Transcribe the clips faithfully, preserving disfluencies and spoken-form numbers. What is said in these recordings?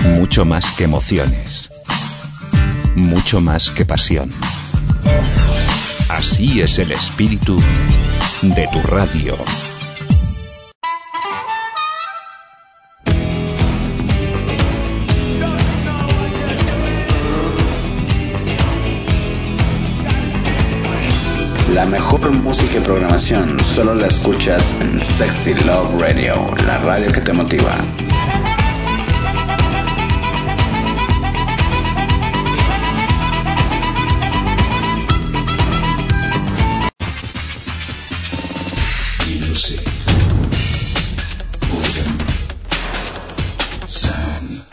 Mucho más que emociones. Mucho más que pasión. Así es el espíritu de tu radio. La mejor música y programación solo la escuchas en Sexy Love Radio, la radio que te motiva. Music. Organ. Sound.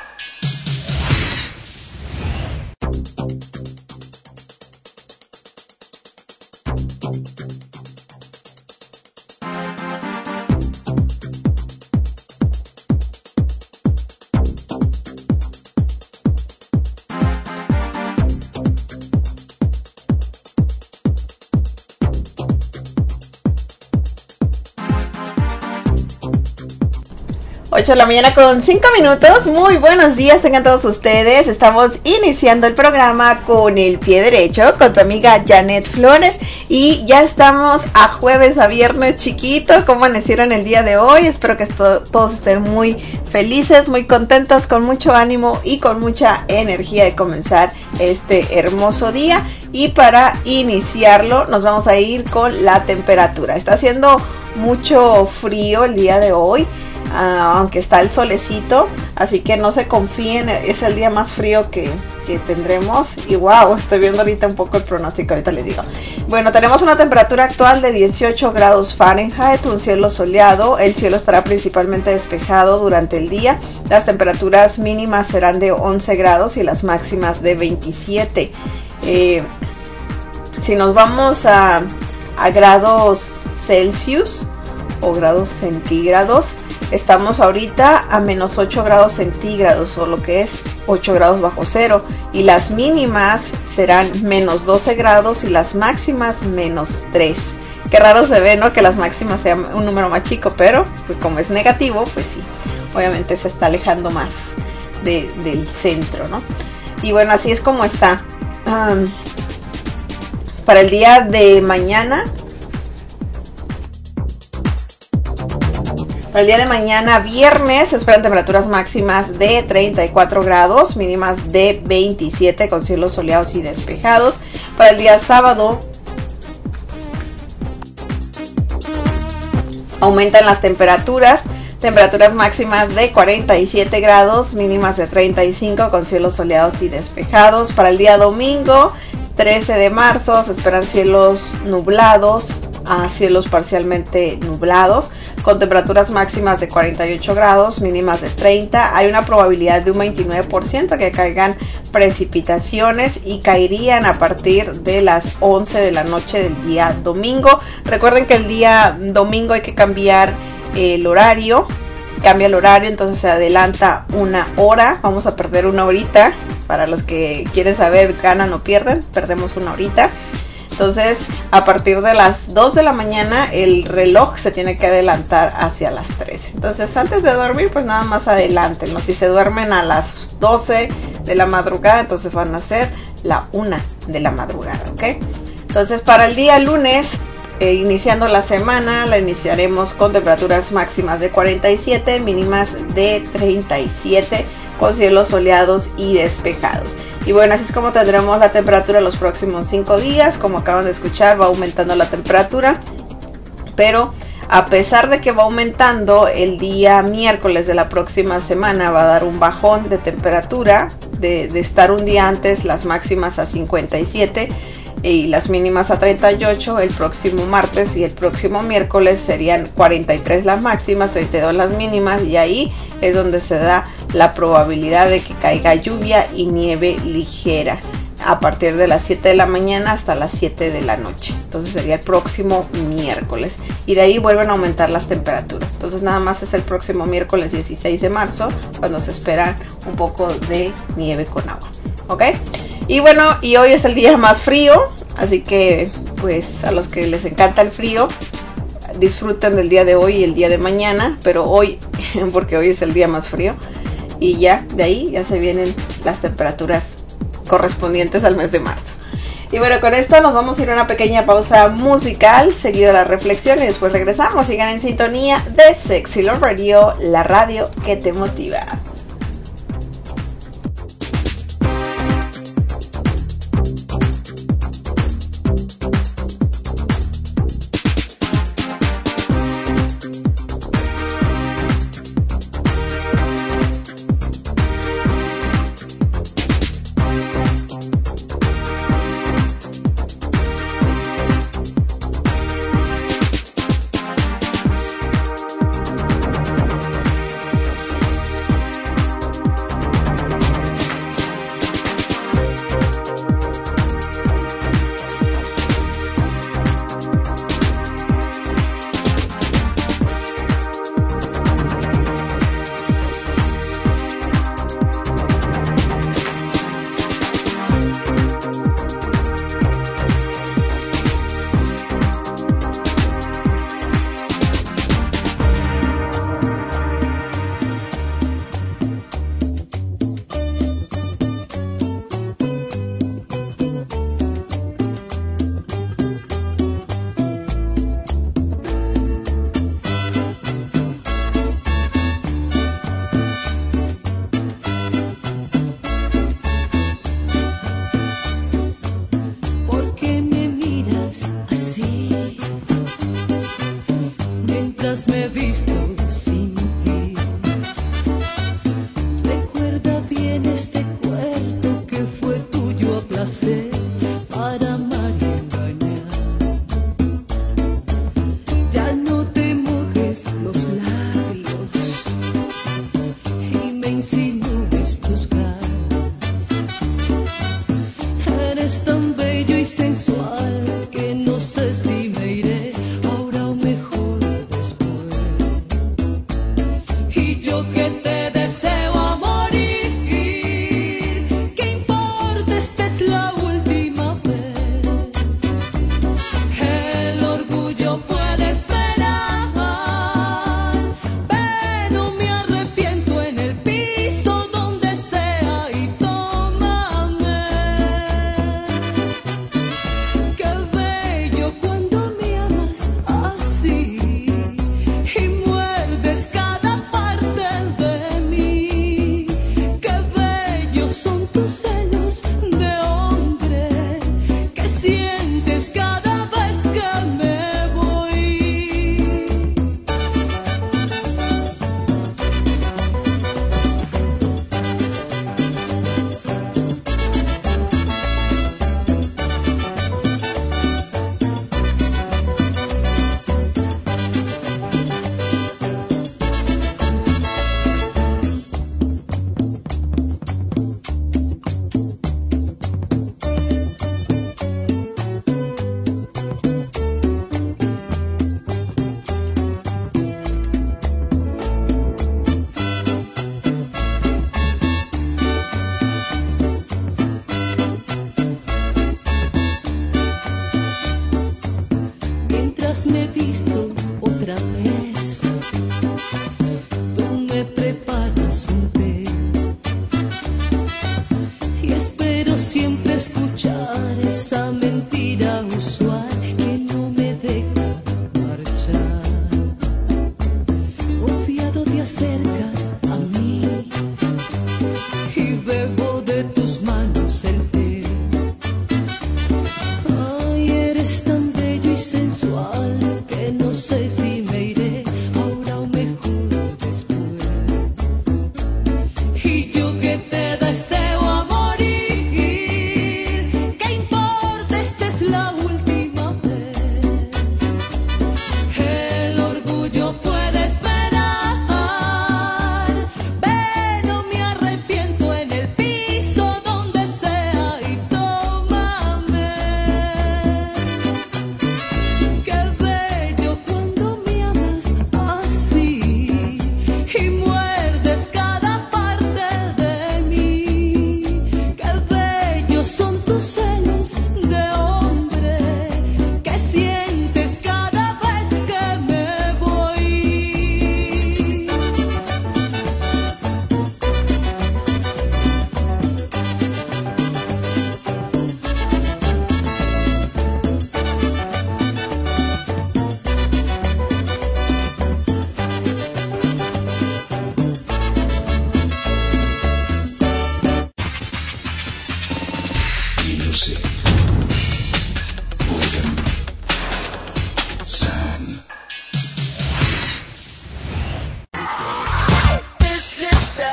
ocho de la mañana con cinco minutos. Muy buenos días tengan todos ustedes. Estamos iniciando el programa con el pie derecho con tu amiga Janet Flores. Y ya estamos a jueves, a viernes chiquito. ¿Cómo amanecieron el día de hoy? Espero que esto, todos estén muy felices, muy contentos, con mucho ánimo y con mucha energía de comenzar este hermoso día. Y para iniciarlo nos vamos a ir con la temperatura. Está haciendo mucho frío el día de hoy. Uh, aunque está el solecito, así que no se confíen, es el día más frío que, que tendremos. Y wow, estoy viendo ahorita un poco el pronóstico, ahorita les digo. Bueno, tenemos una temperatura actual de dieciocho grados Fahrenheit, un cielo soleado, el cielo estará principalmente despejado durante el día. Las temperaturas mínimas serán de once grados y las máximas de veintisiete. Eh, si nos vamos a, a grados Celsius o grados centígrados, estamos ahorita a menos ocho grados centígrados, o lo que es ocho grados bajo cero, y las mínimas serán menos doce grados y las máximas menos tres. Qué raro se ve, ¿no? Que las máximas sean un número más chico, pero pues como es negativo, pues sí, obviamente se está alejando más de, del centro, ¿no? Y bueno, así es como está. Um, para el día de mañana, Para el día de mañana, viernes, se esperan temperaturas máximas de treinta y cuatro grados, mínimas de veintisiete con cielos soleados y despejados. Para el día sábado, aumentan las temperaturas, temperaturas máximas de cuarenta y siete grados, mínimas de treinta y cinco con cielos soleados y despejados. Para el día domingo, trece de marzo, se esperan cielos nublados a cielos parcialmente nublados, con temperaturas máximas de cuarenta y ocho grados, mínimas de treinta. Hay una probabilidad de un veintinueve por ciento que caigan precipitaciones y caerían a partir de las once de la noche del día domingo. Recuerden que el día domingo hay que cambiar el horario, se cambia el horario, entonces se adelanta una hora, vamos a perder una horita. Para los que quieren saber, ganan o pierden, perdemos una horita. Entonces, a partir de las dos de la mañana, el reloj se tiene que adelantar hacia las trece. Entonces, antes de dormir, pues nada más adelanten, ¿no? Si se duermen a las doce de la madrugada, entonces van a ser la una de la madrugada, ¿ok? Entonces, para el día lunes, eh, iniciando la semana, la iniciaremos con temperaturas máximas de cuarenta y siete, mínimas de treinta y siete, con cielos soleados y despejados. Y bueno, así es como tendremos la temperatura los próximos cinco días. Como acaban de escuchar, va aumentando la temperatura, pero a pesar de que va aumentando, el día miércoles de la próxima semana va a dar un bajón de temperatura, de, de estar un día antes las máximas a cincuenta y siete y las mínimas a treinta y ocho. El próximo martes y el próximo miércoles serían cuarenta y tres las máximas, treinta y dos las mínimas, y ahí es donde se da la probabilidad de que caiga lluvia y nieve ligera a partir de las siete de la mañana hasta las siete de la noche. Entonces sería el próximo miércoles, y de ahí vuelven a aumentar las temperaturas. Entonces nada más es el próximo miércoles dieciséis de marzo cuando se espera un poco de nieve con agua, ¿ok? Y bueno, y hoy es el día más frío, así que pues a los que les encanta el frío, disfruten del día de hoy y el día de mañana, pero hoy, porque hoy es el día más frío. y ya de ahí ya se vienen las temperaturas correspondientes al mes de marzo. Y bueno, con esto nos vamos a ir a una pequeña pausa musical, seguido la reflexión y después regresamos. Sigan en sintonía de Sexy Love Radio, la radio que te motiva.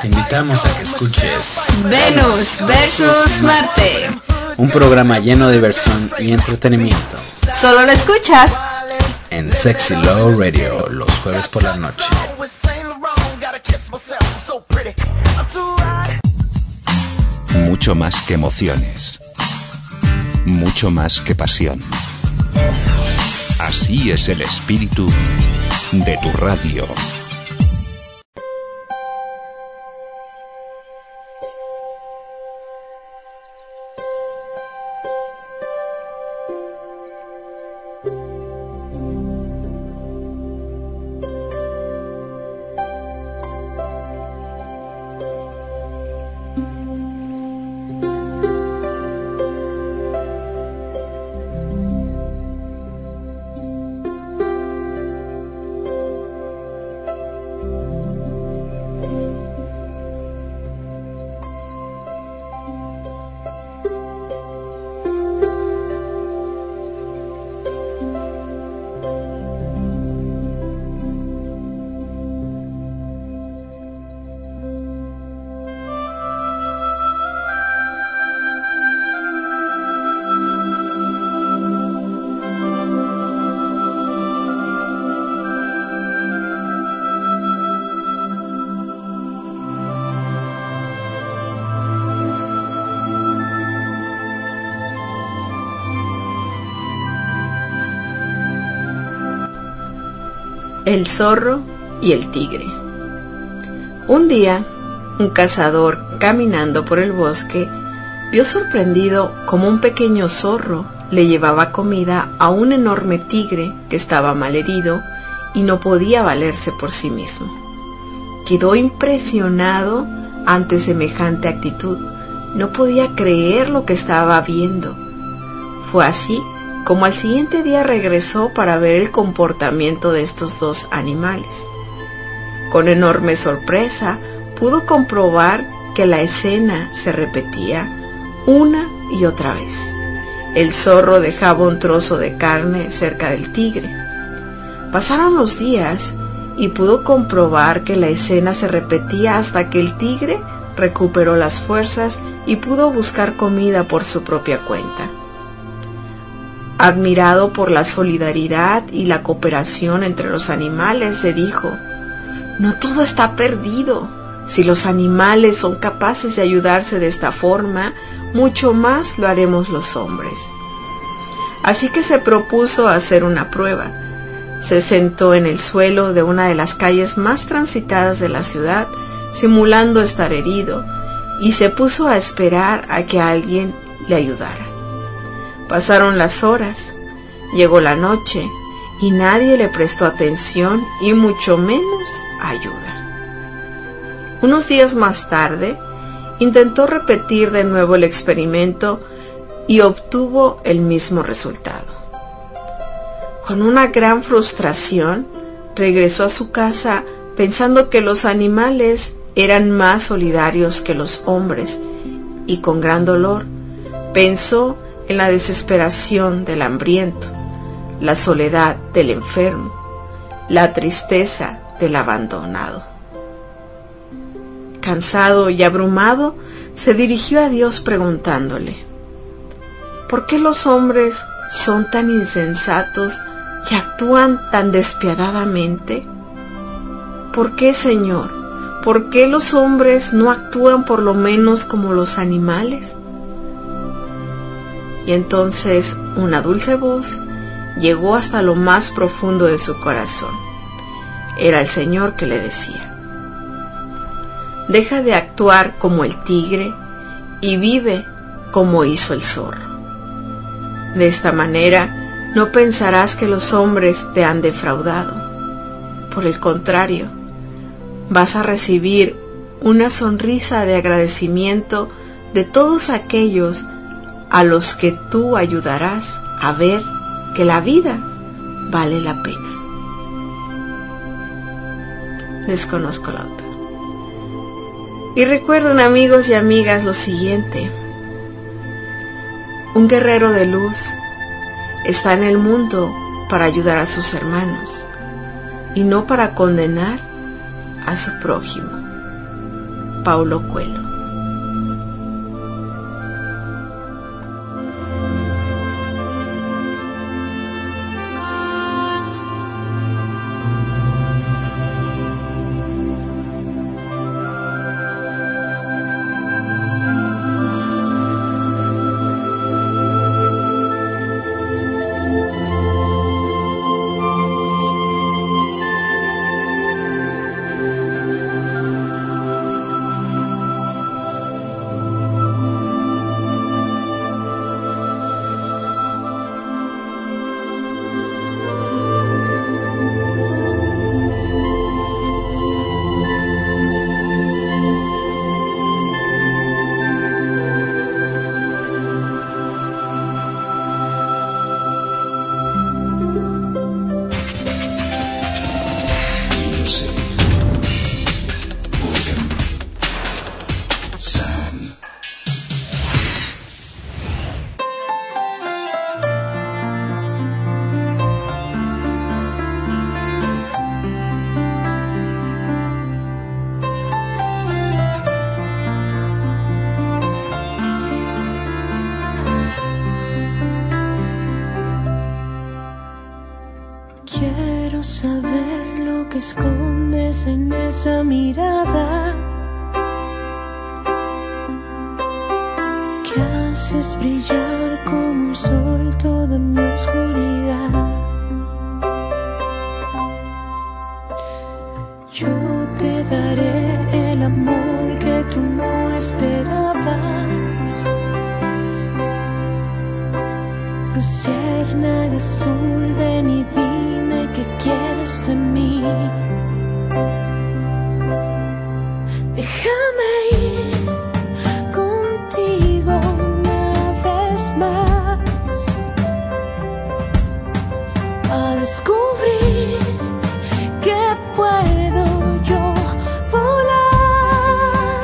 te invitamos a que escuches Venus versus Marte, un programa lleno de diversión y entretenimiento. Solo lo escuchas en Sexy Love Radio los jueves por la noche. Mucho más que emociones, mucho más que pasión. Así es el espíritu de tu radio. el zorro y el tigre. Un día, un cazador caminando por el bosque vio sorprendido cómo un pequeño zorro le llevaba comida a un enorme tigre que estaba malherido y no podía valerse por sí mismo. Quedó impresionado ante semejante actitud. No podía creer lo que estaba viendo. Fue así como al siguiente día regresó para ver el comportamiento de estos dos animales. Con enorme sorpresa, pudo comprobar que la escena se repetía una y otra vez. El zorro dejaba un trozo de carne cerca del tigre. Pasaron los días y pudo comprobar que la escena se repetía hasta que el tigre recuperó las fuerzas y pudo buscar comida por su propia cuenta. Admirado por la solidaridad y la cooperación entre los animales, se dijo: no todo está perdido. Si los animales son capaces de ayudarse de esta forma, mucho más lo haremos los hombres. Así que se propuso hacer una prueba. Se sentó en el suelo de una de las calles más transitadas de la ciudad, simulando estar herido, y se puso a esperar a que alguien le ayudara. Pasaron las horas, llegó la noche, y nadie le prestó atención y mucho menos ayuda. Unos días más tarde, intentó repetir de nuevo el experimento y obtuvo el mismo resultado. Con una gran frustración, regresó a su casa pensando que los animales eran más solidarios que los hombres, y con gran dolor pensó en la desesperación del hambriento, la soledad del enfermo, la tristeza del abandonado. Cansado y abrumado, se dirigió a Dios preguntándole: ¿por qué los hombres son tan insensatos y actúan tan despiadadamente? ¿Por qué, Señor? ¿Por qué los hombres no actúan por lo menos como los animales? Y entonces una dulce voz llegó hasta lo más profundo de su corazón. Era el Señor que le decía: deja de actuar como el tigre y vive como hizo el zorro. De esta manera no pensarás que los hombres te han defraudado. Por el contrario, vas a recibir una sonrisa de agradecimiento de todos aquellos a los que tú ayudarás a ver que la vida vale la pena. Desconozco la otra. Y recuerden, amigos y amigas, lo siguiente: un guerrero de luz está en el mundo para ayudar a sus hermanos y no para condenar a su prójimo. Paulo Coelho. Quiero saber lo que escondes en esa mirada que haces brillar como un sol toda mi oscuridad. Yo te daré el amor que tú no esperabas. Luciérnaga azul, ven y dime qué quieres de mí. Déjame ir contigo una vez más a descubrir que puedo yo volar.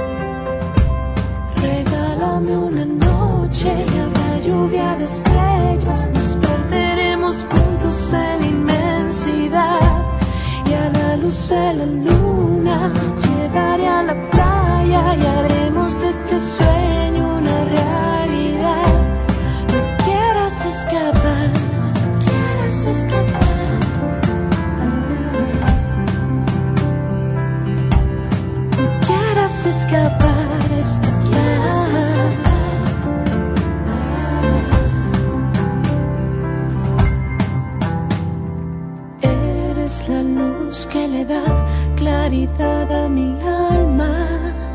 Regálame una noche y habrá lluvia de estrellas. Nos perderemos juntos en la inmensidad y a la luz de la luna te llevaré a la playa y haremos de este sueño una realidad. No quieras escapar, no quieras escapar. No quieras escapar, escapar. Quieras escapar. Eres la luz que le da claridad a mi alma.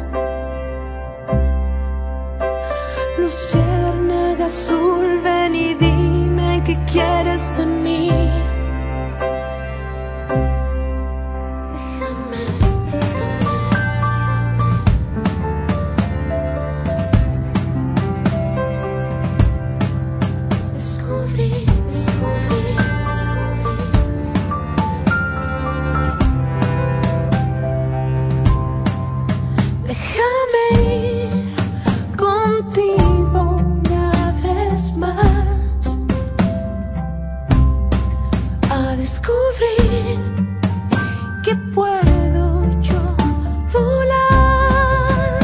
Luciérnaga azul, ven y dime qué quieres de mí. Descubrí, descubrí, déjame ir contigo una vez más a descubrir que puedo yo volar.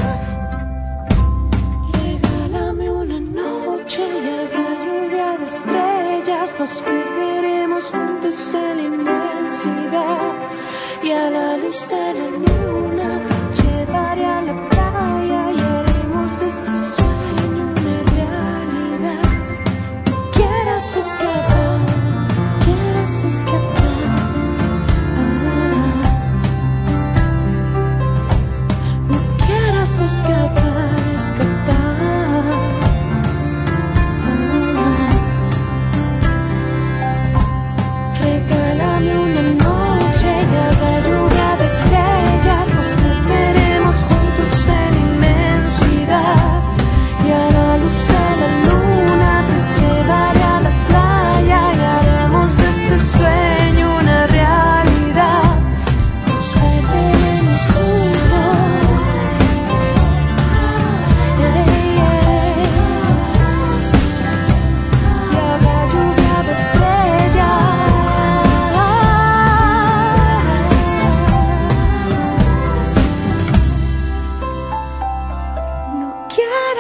Regálame una noche y habrá lluvia de estrellas. Nos perderemos juntos en la inmensidad y a la luz de la luna te llevaré a la playa y haremos de este sueño una realidad. No quieras escapar, no quieras escapar. Ah, no quieras escapar, escapar. Ah,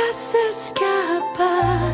dejas escapar.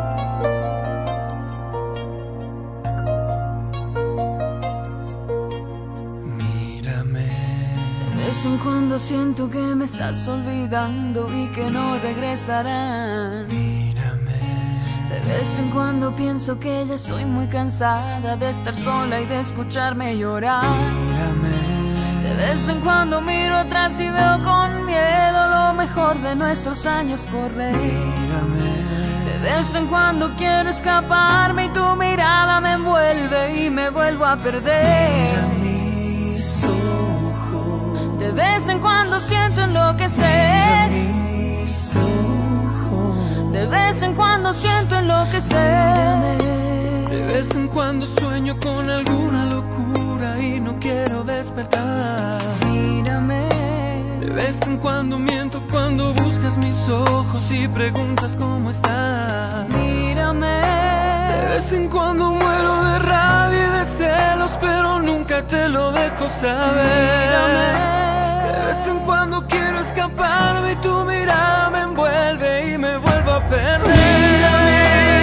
Mírame. De vez en cuando siento que me estás olvidando y que no regresarás. Mírame. De vez en cuando pienso que ya estoy muy cansada de estar sola y de escucharme llorar. Mírame. De vez en cuando miro atrás y veo con miedo lo mejor de nuestros años correr. Mírame. De vez en cuando quiero escaparme y tu mirada me envuelve y me vuelvo a perder. Mira mis ojos. De vez en cuando siento enloquecer. Mira mis ojos. De vez en cuando siento enloquecer. De vez en cuando sueño con alguna locura y no quiero despertar. Mírame. De vez en cuando miento cuando buscas mis ojos y preguntas cómo estás. Mírame. De vez en cuando muero de rabia y de celos, pero nunca te lo dejo saber. Mírame. De vez en cuando quiero escaparme y tu mirada me envuelve y me vuelvo a perder. Mírame.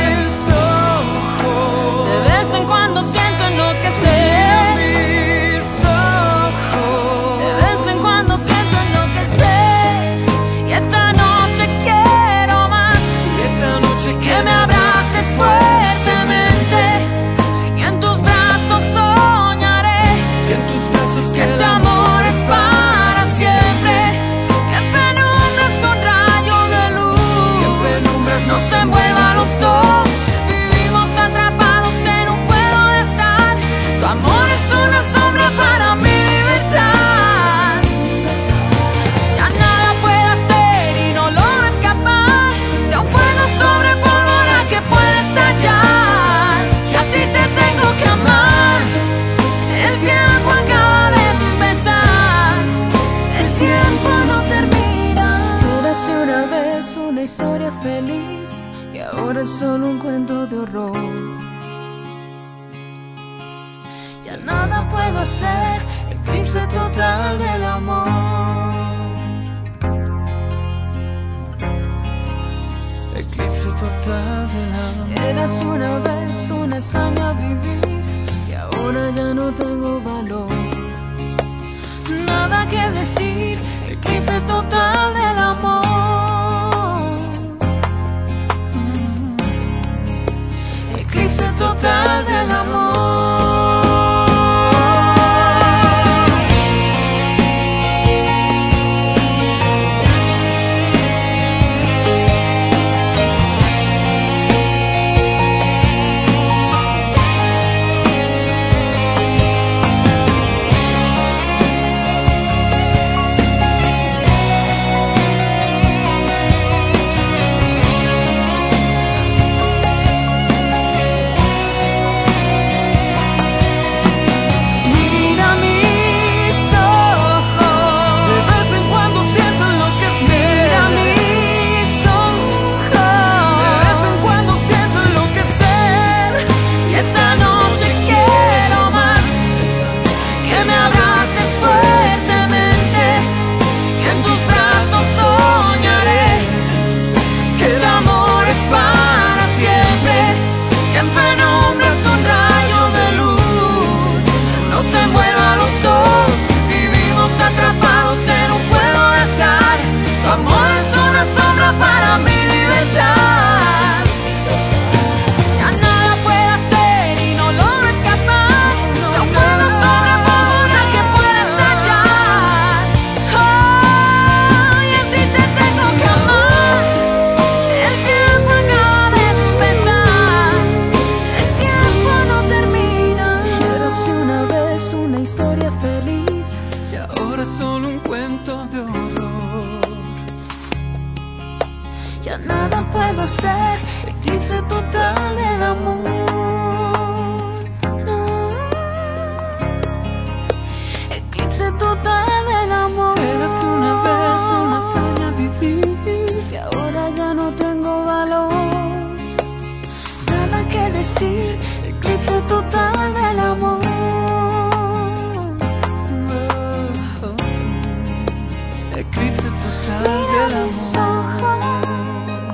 De vez en cuando siento enloquecer. Mis ojos. De vez en cuando siento enloquecer. Y esta noche quiero más. Y esta noche que me abraces fuertemente. Y en tus brazos soñaré. Y en tus brazos que este amor es para siempre. Que en penumbra es un rayo de luz. Que en penumbra no se envuelvan los dos. Tu amor es una sombra para mi libertad. Ya nada puedo hacer y no logro escapar de un fuego sobre pólvora que puede estallar. Y así te tengo que amar. El tiempo acaba de empezar. El tiempo no termina. Érase una vez una historia feliz y ahora es solo un cuento de horror. Ya nada puedo hacer, eclipse total del amor. Eclipse total del amor. Eras una vez una hazaña vivir y ahora ya no tengo valor. Nada que decir, eclipse total del amor. Eclipse total del amor. Eclipse total del amor.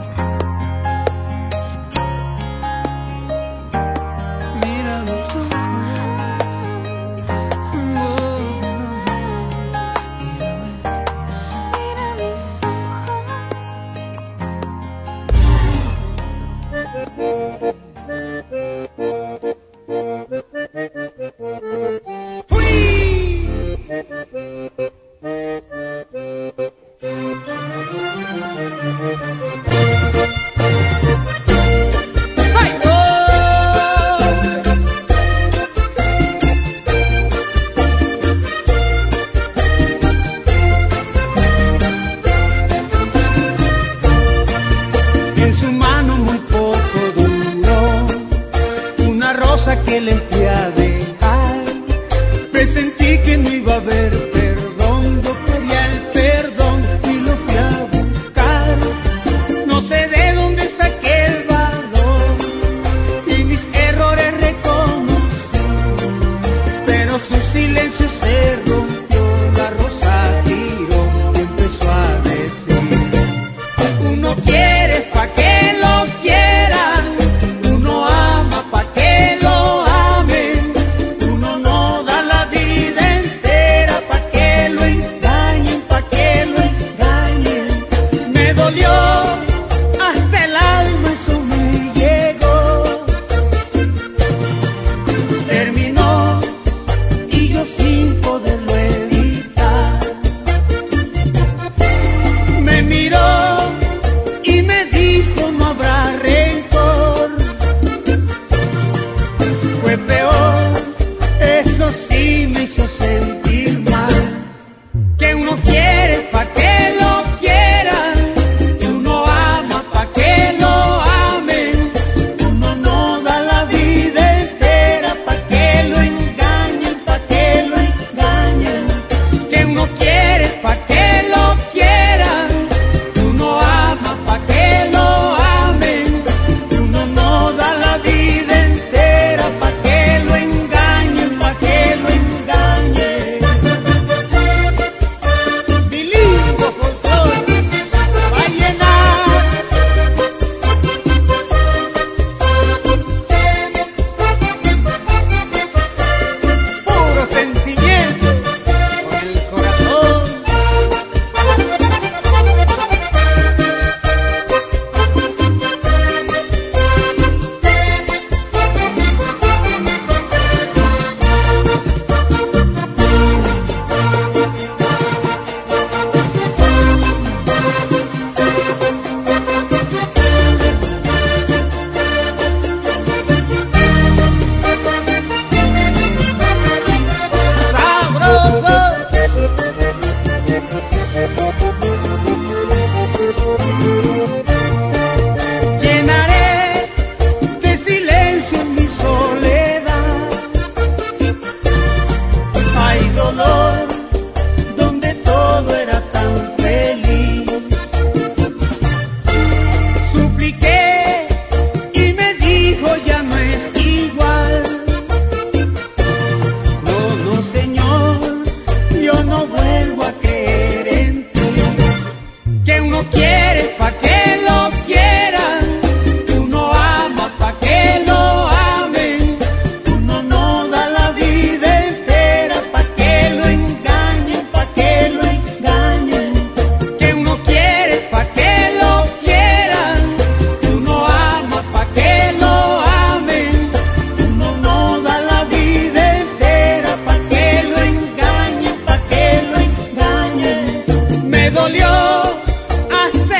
Que le fui a dejar, presentí que no iba a haber perdón, yo quería el perdón y lo fui a buscar. No sé de dónde saqué el valor y mis errores reconocí, pero su silencio se rompió, la rosa giró y empezó a decir: uno quiere pa' que lo quiera, uno ama pa' que lo hasta el alma, eso me llegó. Terminó y yo sin poderlo evitar. Me miró y me dijo: no habrá rencor. Fue peor, eso sí me hizo sentir mal. Que uno quiere pa' que lo quiera, pa' que lo quieran, uno ama pa' que lo amen, uno no da la vida entera pa' que lo engañen, pa' que lo engañen. Bilingüe folclore, va a llenar. Puro sentimiento con el corazón. Llenaré de silencio mi soledad. Hay dolor donde todo era tan feliz. Supliqué y me dijo: ya no es igual. No, no, Señor, yo no vuelvo a creer en ti. Que uno quiere pa' que lo quieran, uno ama pa' que lo amen, uno no da la vida entera pa' que lo engañen, pa' que lo engañen. Que uno quiere pa' que lo quieran, uno ama pa' que lo amen, uno no da la vida entera pa' que lo engañen, pa' que lo engañen. Me dolió hasta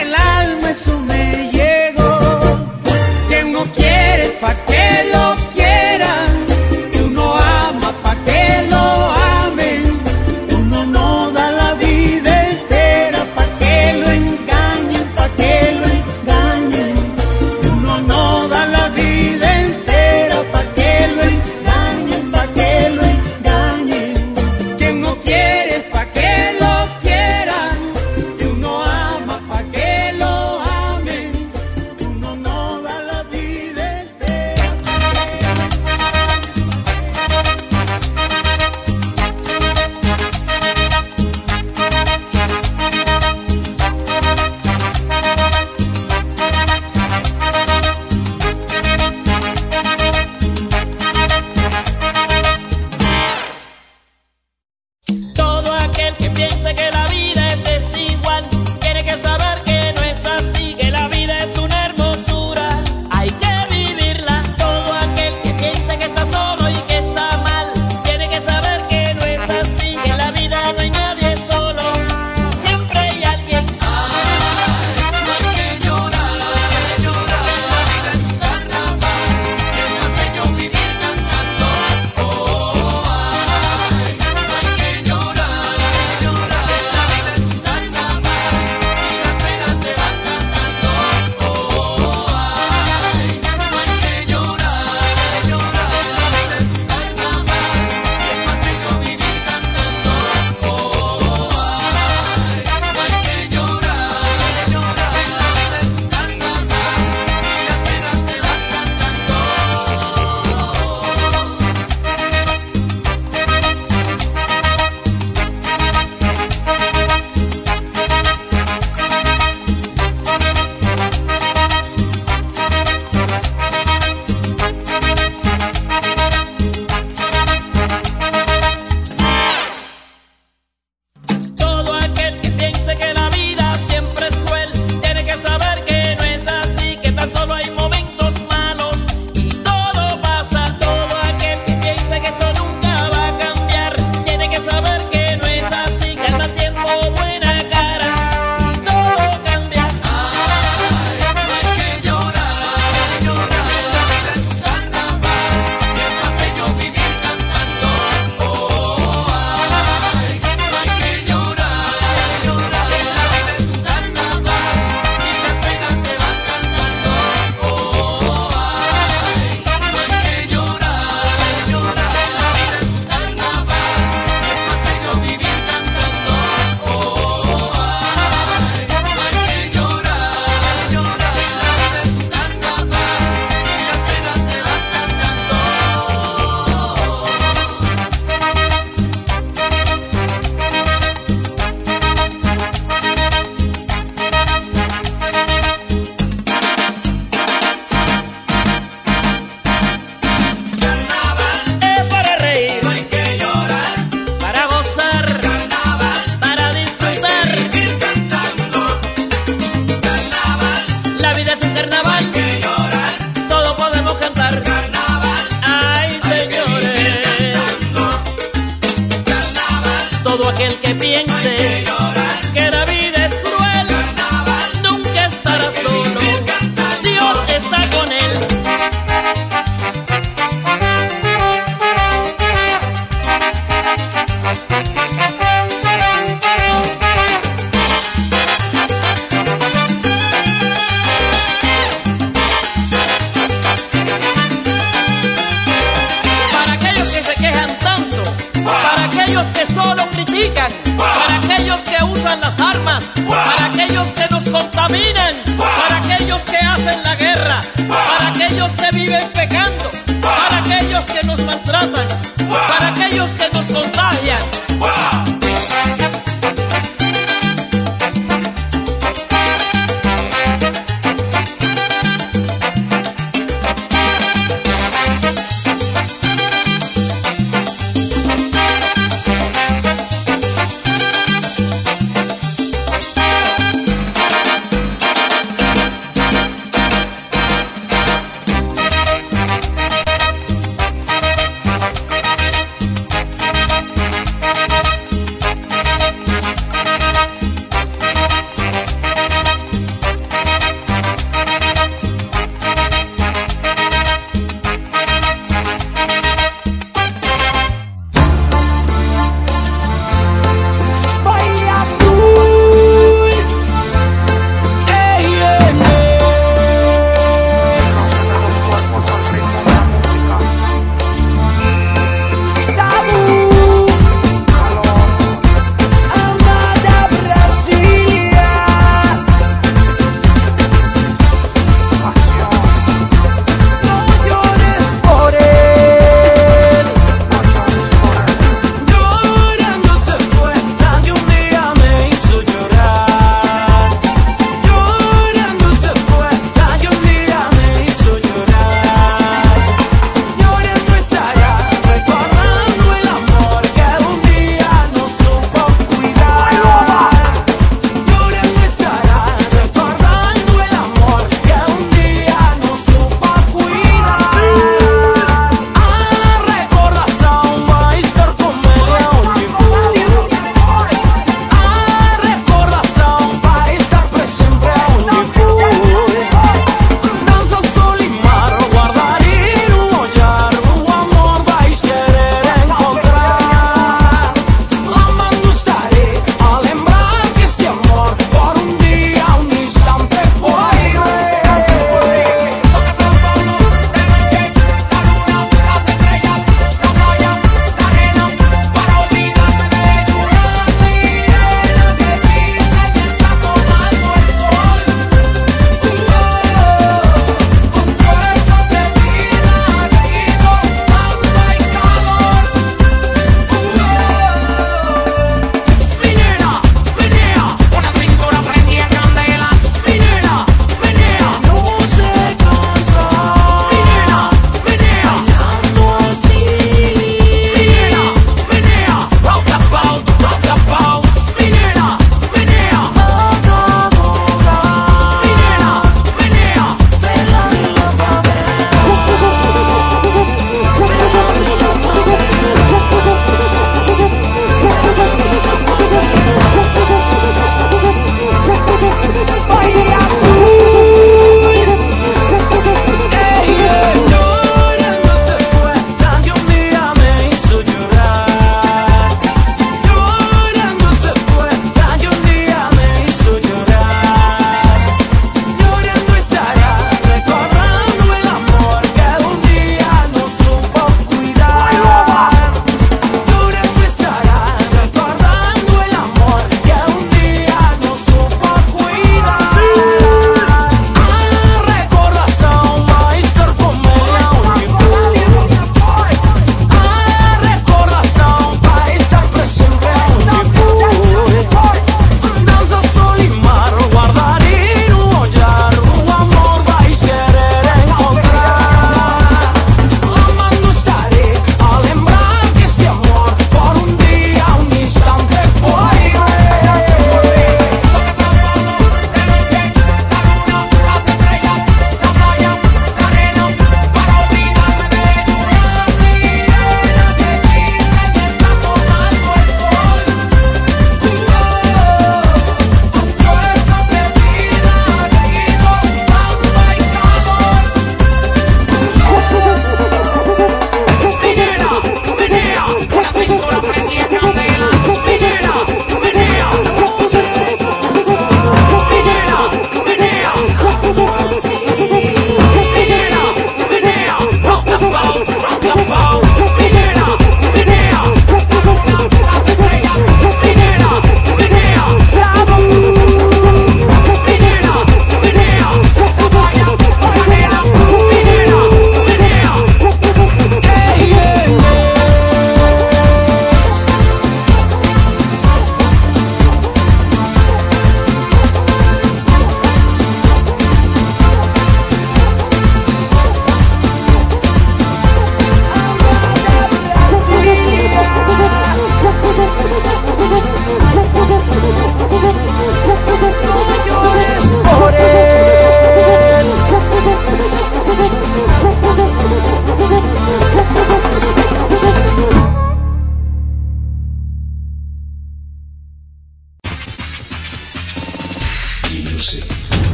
contaminan, para aquellos que hacen la guerra, para aquellos que viven pecando, para aquellos que nos maltratan, para aquellos que nos contagian.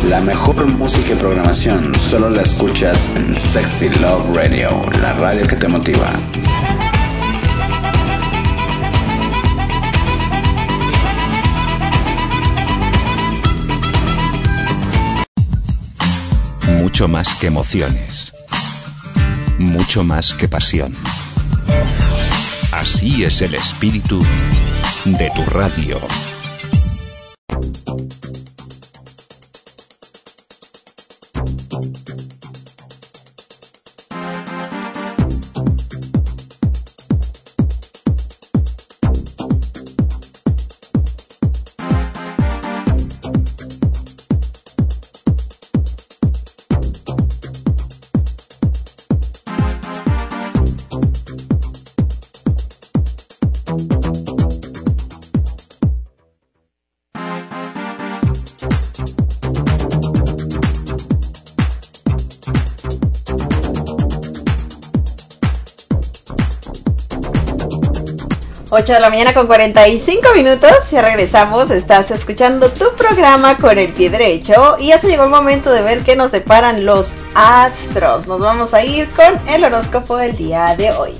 La mejor música y programación solo la escuchas en Sexy Love Radio, la radio que te motiva. Mucho más que emociones. Mucho más que pasión. Así es el espíritu de tu radio. ocho de la mañana con cuarenta y cinco minutos, ya regresamos, estás escuchando tu programa Con el Pie Derecho y ya se llegó el momento de ver qué nos separan los astros. Nos vamos a ir con el horóscopo del día de hoy.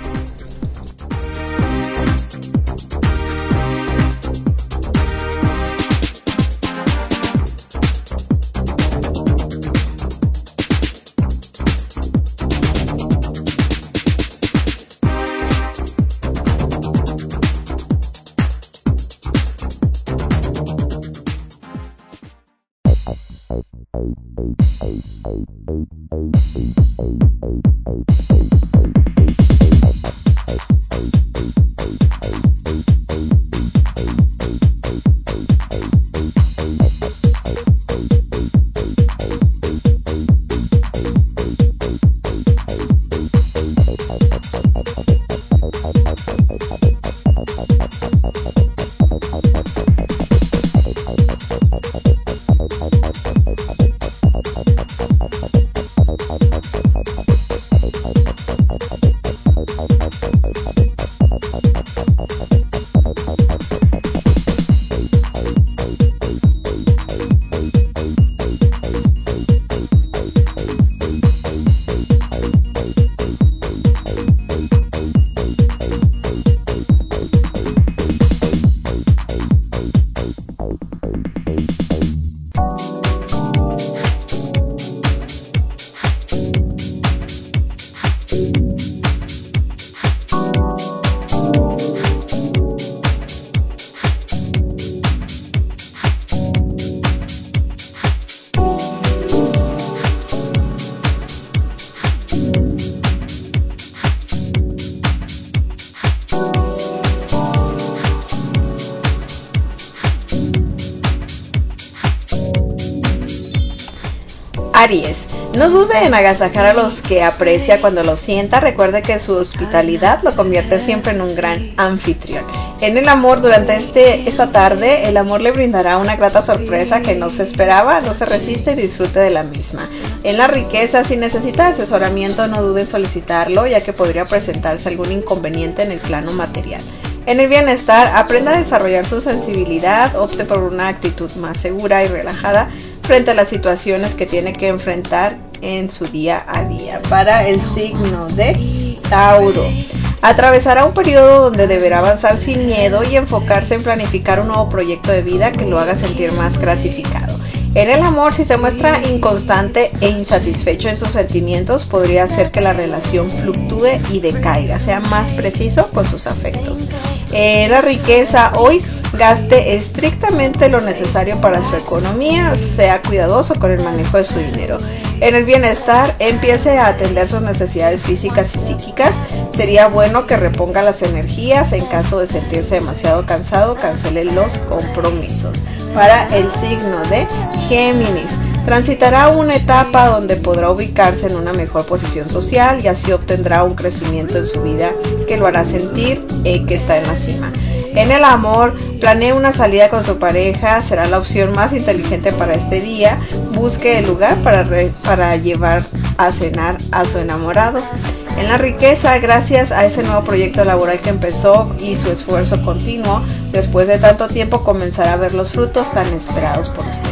Aries, no dude en agasajar a los que aprecia cuando los sienta. Recuerde que su hospitalidad lo convierte siempre en un gran anfitrión. En el amor, durante este, esta tarde, el amor le brindará una grata sorpresa que no se esperaba. No se resiste y disfrute de la misma. En la riqueza, si necesita asesoramiento, no dude en solicitarlo, ya que podría presentarse algún inconveniente en el plano material. En el bienestar, aprenda a desarrollar su sensibilidad, opte por una actitud más segura y relajada frente a las situaciones que tiene que enfrentar en su día a día. Para el signo de Tauro, atravesará un periodo donde deberá avanzar sin miedo y enfocarse en planificar un nuevo proyecto de vida que lo haga sentir más gratificado. En el amor, si se muestra inconstante e insatisfecho en sus sentimientos, podría hacer que la relación fluctúe y decaiga. Sea más preciso con sus afectos. En la riqueza, hoy gaste estrictamente lo necesario para su economía, sea cuidadoso con el manejo de su dinero. En el bienestar, empiece a atender sus necesidades físicas y psíquicas. Sería bueno que reponga las energías. En caso de sentirse demasiado cansado, cancele los compromisos. Para el signo de Géminis, transitará una etapa donde podrá ubicarse en una mejor posición social y así obtendrá un crecimiento en su vida que lo hará sentir eh, que está en la cima. En el amor, planee una salida con su pareja, será la opción más inteligente para este día. Busque el lugar para, re, para llevar a cenar a su enamorado. En la riqueza, gracias a ese nuevo proyecto laboral que empezó y su esfuerzo continuo, después de tanto tiempo comenzará a ver los frutos tan esperados por usted.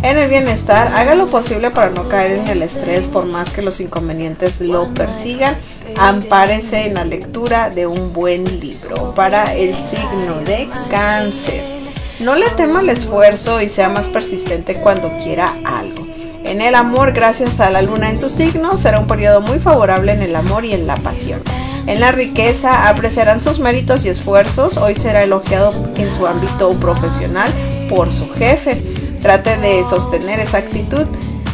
En el bienestar, haga lo posible para no caer en el estrés por más que los inconvenientes lo persigan. Ampárese en la lectura de un buen libro. Para el signo de Cáncer, no le tema el esfuerzo y sea más persistente cuando quiera algo. En el amor, gracias a la luna en su signo, será un periodo muy favorable en el amor y en la pasión. En la riqueza, apreciarán sus méritos y esfuerzos. Hoy será elogiado en su ámbito profesional por su jefe. Trate de sostener esa actitud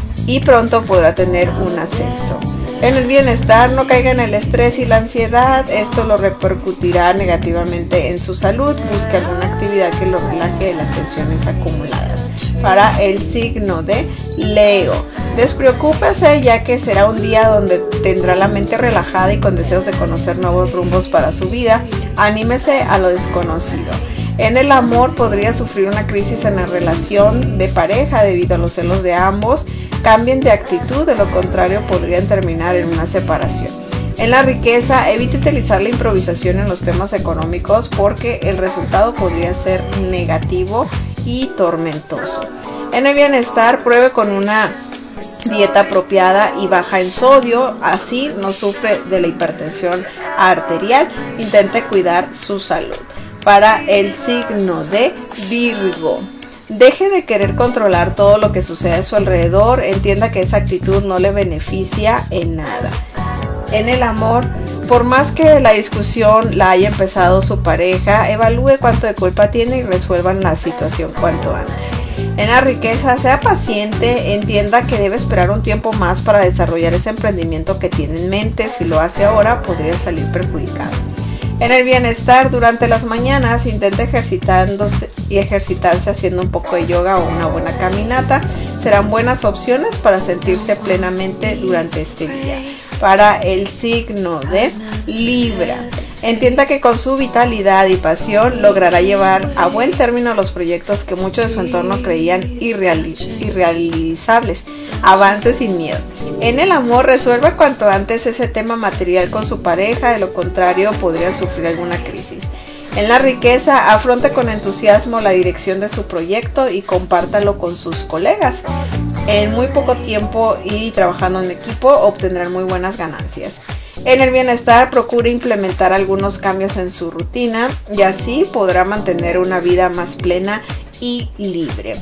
y pronto podrá tener un ascenso. En el bienestar, no caiga en el estrés y la ansiedad. Esto lo repercutirá negativamente en su salud. Busque alguna actividad que lo relaje de las tensiones acumuladas. Para el signo de Leo, despreocúpese, ya que será un día donde tendrá la mente relajada y con deseos de conocer nuevos rumbos para su vida. Anímese a lo desconocido. En el amor, podría sufrir una crisis en la relación de pareja debido a los celos de ambos. Cambien de actitud, de lo contrario podrían terminar en una separación. En la riqueza, evite utilizar la improvisación en los temas económicos porque el resultado podría ser negativo y tormentoso. En el bienestar, pruebe con una dieta apropiada y baja en sodio, así no sufre de la hipertensión arterial. Intente cuidar su salud. Para el signo de Virgo, deje de querer controlar todo lo que sucede a su alrededor. Entienda que esa actitud no le beneficia en nada. En el amor, por más que la discusión la haya empezado su pareja, evalúe cuánto de culpa tiene y resuelvan la situación cuanto antes. En la riqueza, sea paciente, entienda que debe esperar un tiempo más para desarrollar ese emprendimiento que tiene en mente. Si lo hace ahora, podría salir perjudicado. En el bienestar, durante las mañanas, intente ejercitándose y ejercitarse haciendo un poco de yoga o una buena caminata. Serán buenas opciones para sentirse plenamente durante este día. Para el signo de Libra, entienda que con su vitalidad y pasión logrará llevar a buen término los proyectos que muchos de su entorno creían irrealiz- irrealizables. Avance sin miedo. En el amor, resuelva cuanto antes ese tema material con su pareja, de lo contrario podrían sufrir alguna crisis. En la riqueza, afronte con entusiasmo la dirección de su proyecto y compártalo con sus colegas. En muy poco tiempo y trabajando en equipo obtendrán muy buenas ganancias. En el bienestar, procure implementar algunos cambios en su rutina y así podrá mantener una vida más plena y libre.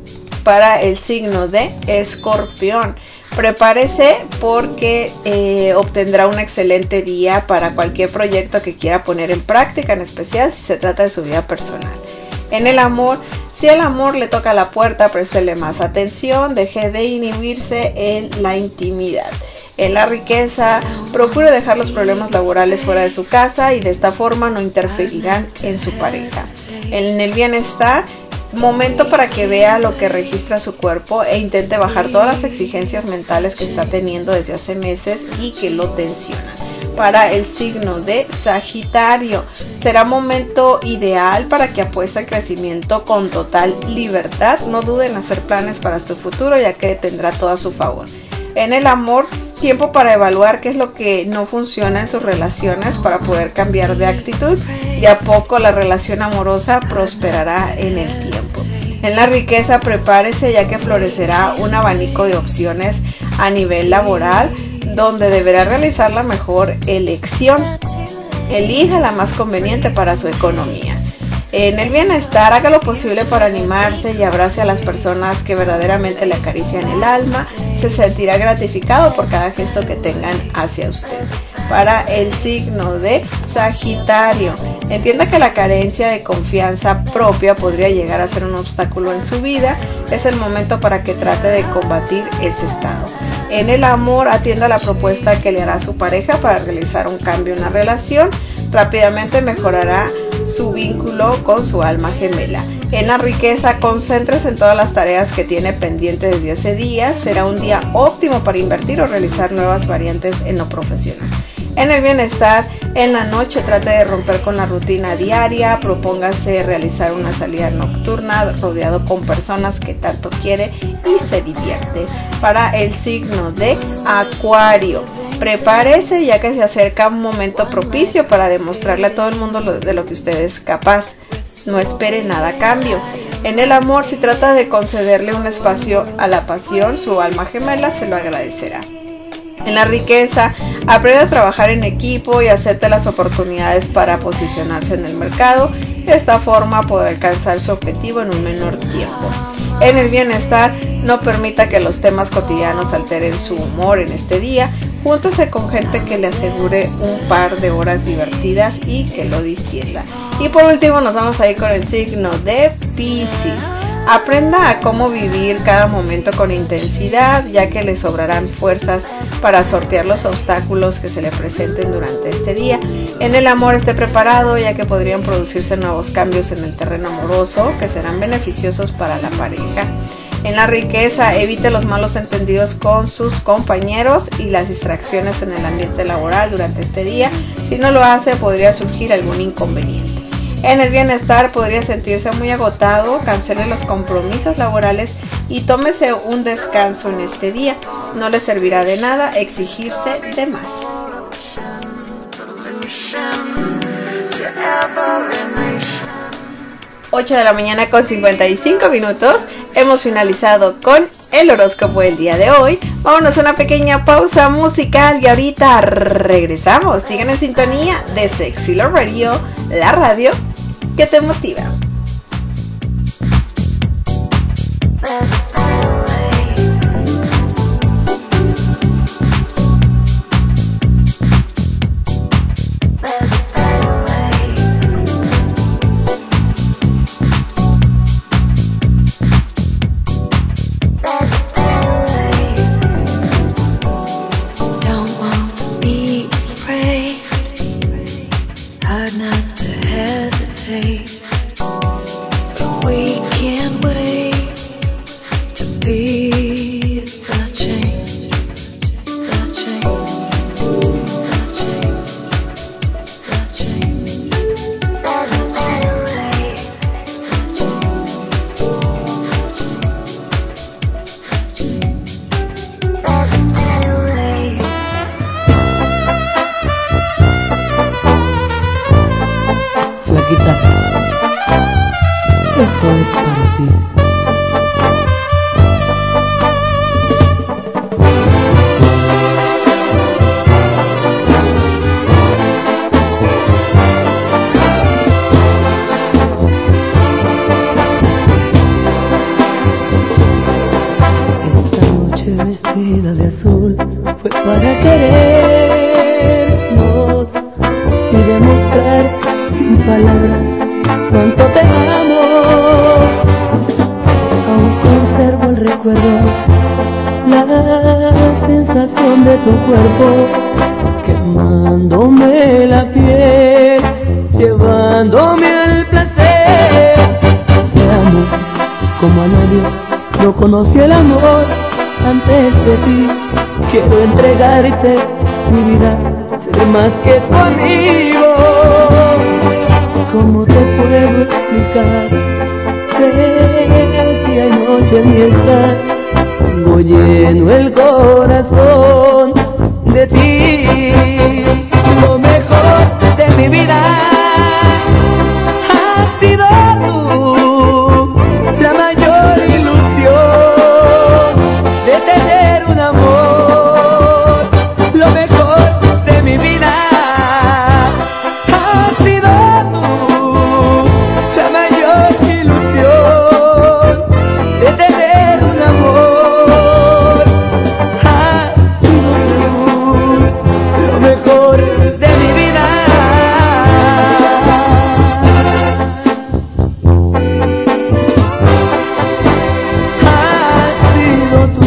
Para el signo de Escorpión, prepárese porque eh, obtendrá un excelente día para cualquier proyecto que quiera poner en práctica, en especial si se trata de su vida personal. En el amor, si el amor le toca la puerta, préstele más atención, deje de inhibirse en la intimidad. En la riqueza, procure dejar los problemas laborales fuera de su casa y de esta forma no interferirán en su pareja. En el bienestar, momento para que vea lo que registra su cuerpo e intente bajar todas las exigencias mentales que está teniendo desde hace meses y que lo tensionan. Para el signo de Sagitario, será momento ideal para que apueste al crecimiento con total libertad. No duden en hacer planes para su futuro, ya que tendrá todo a su favor. En el amor, tiempo para evaluar qué es lo que no funciona en sus relaciones para poder cambiar de actitud. De a poco la relación amorosa prosperará en el tiempo. En la riqueza, prepárese, ya que florecerá un abanico de opciones a nivel laboral, donde deberá realizar la mejor elección. Elija la más conveniente para su economía. En el bienestar, haga lo posible para animarse y abrace a las personas que verdaderamente le acarician el alma. Se sentirá gratificado por cada gesto que tengan hacia usted. Para el signo de Sagitario, entienda que la carencia de confianza propia podría llegar a ser un obstáculo en su vida. Es el momento para que trate de combatir ese estado. En el amor, atienda la propuesta que le hará su pareja para realizar un cambio en la relación. Rápidamente mejorará su vínculo con su alma gemela. En la riqueza, concéntrese en todas las tareas que tiene pendientes desde hace días. Será un día óptimo para invertir o realizar nuevas variantes en lo profesional. En el bienestar, en la noche trate de romper con la rutina diaria, propóngase realizar una salida nocturna rodeado con personas que tanto quiere y se divierte. Para el signo de Acuario, prepárese, ya que se acerca un momento propicio para demostrarle a todo el mundo lo, de lo que usted es capaz. No espere nada a cambio. En el amor, si trata de concederle un espacio a la pasión, su alma gemela se lo agradecerá. En la riqueza, aprende a trabajar en equipo y acepta las oportunidades para posicionarse en el mercado. De esta forma podrá alcanzar su objetivo en un menor tiempo. En el bienestar, no permita que los temas cotidianos alteren su humor en este día. Júntese con gente que le asegure un par de horas divertidas y que lo distienda. Y por último nos vamos a ir con el signo de Piscis. Aprenda a cómo vivir cada momento con intensidad, ya que le sobrarán fuerzas para sortear los obstáculos que se le presenten durante este día. En el amor, esté preparado, ya que podrían producirse nuevos cambios en el terreno amoroso que serán beneficiosos para la pareja. En la riqueza, evite los malos entendidos con sus compañeros y las distracciones en el ambiente laboral durante este día. Si no lo hace, podría surgir algún inconveniente. En el bienestar, podría sentirse muy agotado, cancele los compromisos laborales y tómese un descanso en este día. No le servirá de nada exigirse de más. ocho de la mañana con cincuenta y cinco minutos. Hemos finalizado con el horóscopo del día de hoy. Vámonos a una pequeña pausa musical y ahorita regresamos. Sigan en sintonía de Sexy Love Radio, la radio que te motiva. Esto es para ti. Esta noche vestida de azul fue para querernos y demostrar sin palabras cuánto te amo. Aún conservo el recuerdo, la sensación de tu cuerpo, quemándome la piel, llevándome al placer. Te amo como a nadie, no conocí el amor antes de ti. Quiero entregarte mi vida, ser más que tu amigo. ¿Cómo te puedo explicar? Que día y noche ni estás, tengo lleno el corazón de ti. Lo mejor de mi vida has sido tú, la mayor ilusión de tener un amor. Lo mejor de mi vida has sido tú, la mayor ilusión de tener un amor. Has sido tú, lo mejor de mi vida. Has sido tú.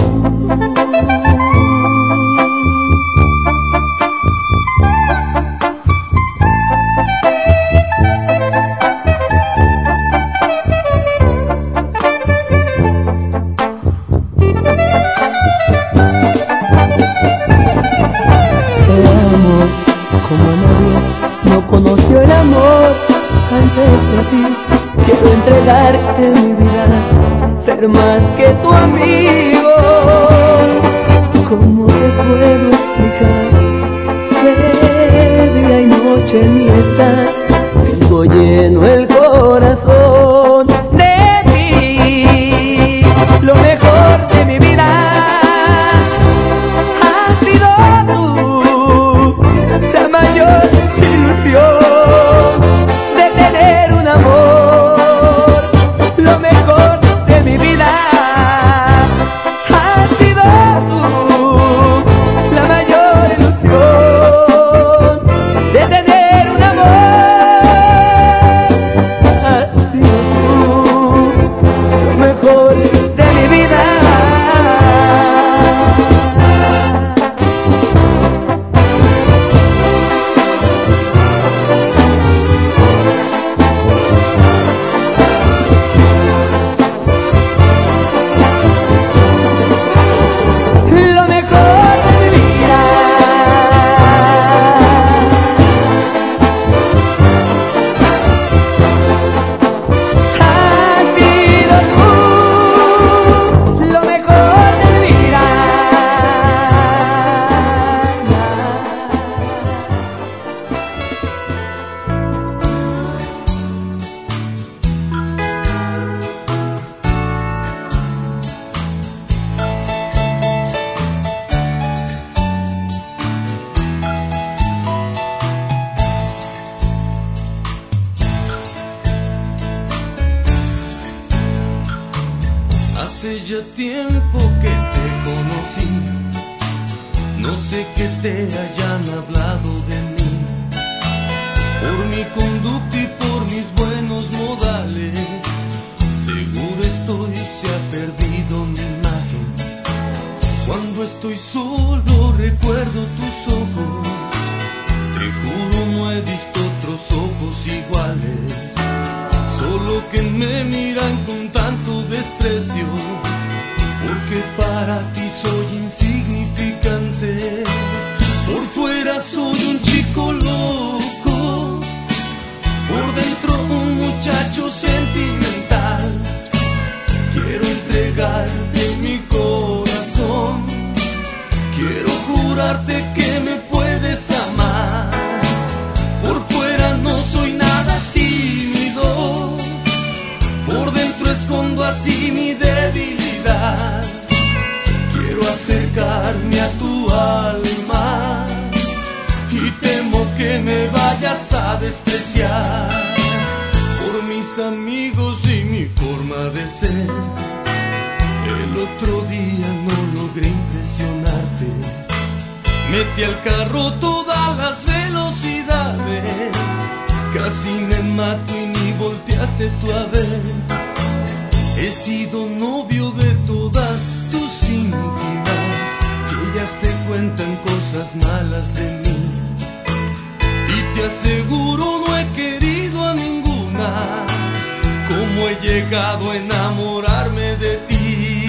Te amo como nadie, no conoció el amor antes de ti. Quiero entregarte mi vida, ser más que tu amigo. ¿Cómo te puedo explicar? Que día y noche ni estás, tengo lleno el corazón de ti. Hace ya tiempo que te conocí, no sé qué te hayan hablado de mí, por mi conducta y por mis buenos modales. Seguro estoy, se ha perdido mi imagen. Cuando estoy solo recuerdo tus ojos, te juro no he visto otros ojos iguales, solo que me miran con tanto desprecio, porque para ti soy insignificante. Por fuera soy un chico loco, por dentro un muchacho sentimental. Quiero entregarte mi corazón, quiero jurarte que me puedes amar. Por fuera no soy nada tímido, por dentro escondo así mi debilidad. Quiero acercarme a tu alma y temo que me vayas a despreciar por mis amigos y mi forma de ser. El otro día no logré impresionarte, metí al carro todas las velocidades, casi me mato y ni volteaste tú a ver. He sido novio de todas tus íntimas, si ellas te cuentan cosas malas de mí, y te aseguro no he querido a ninguna, como he llegado a enamorarme de ti.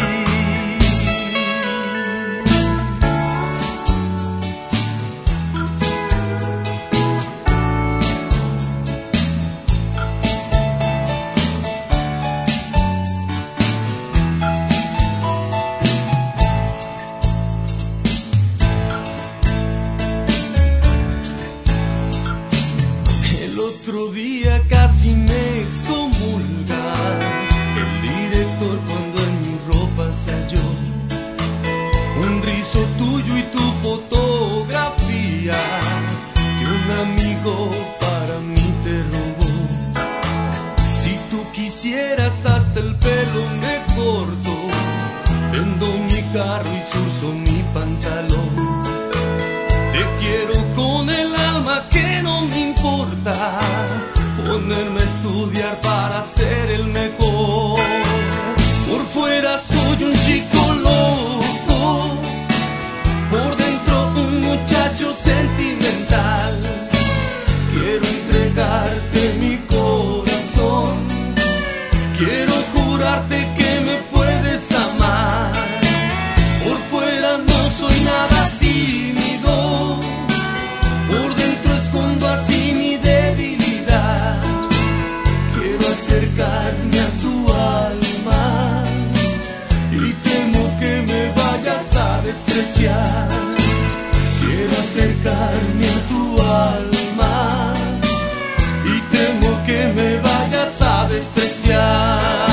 Otro día casi me excomulga el director cuando en mi ropa se halló un rizo tuyo y tu fotografía que un amigo para mí te robó. Si tú quisieras hasta el pelo me corto, vendo mi carro y surzo mi pantalón. Te quiero con el alma que no me importa ponerme a estudiar para ser el mejor. Por fuera soy un chico loco, por dentro un muchacho sentimental. Quiero entregarte mi corazón, quiero jurarte que me puedes amar. Por fuera no soy nada tímido, por dentro escondo así mi debilidad. Quiero acercarme a tu alma y temo que me vayas a despreciar. Quiero acercarme a tu alma y temo que me vayas a despreciar.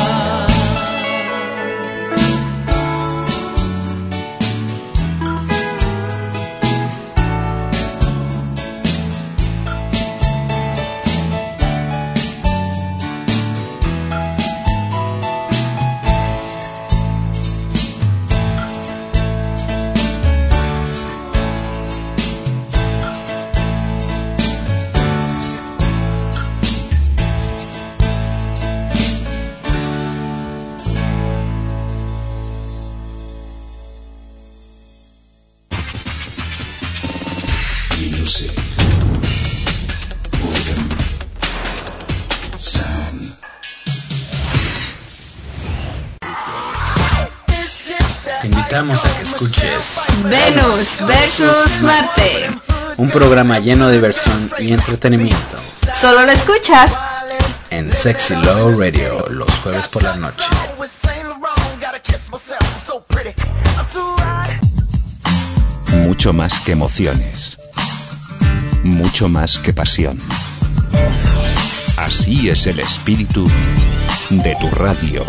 Te invitamos a que escuches Venus versus Marte, un programa lleno de diversión y entretenimiento. Solo lo escuchas en Sexy Love Radio los jueves por la noche. Mucho más que emociones, mucho más que pasión. Así es el espíritu de tu radio.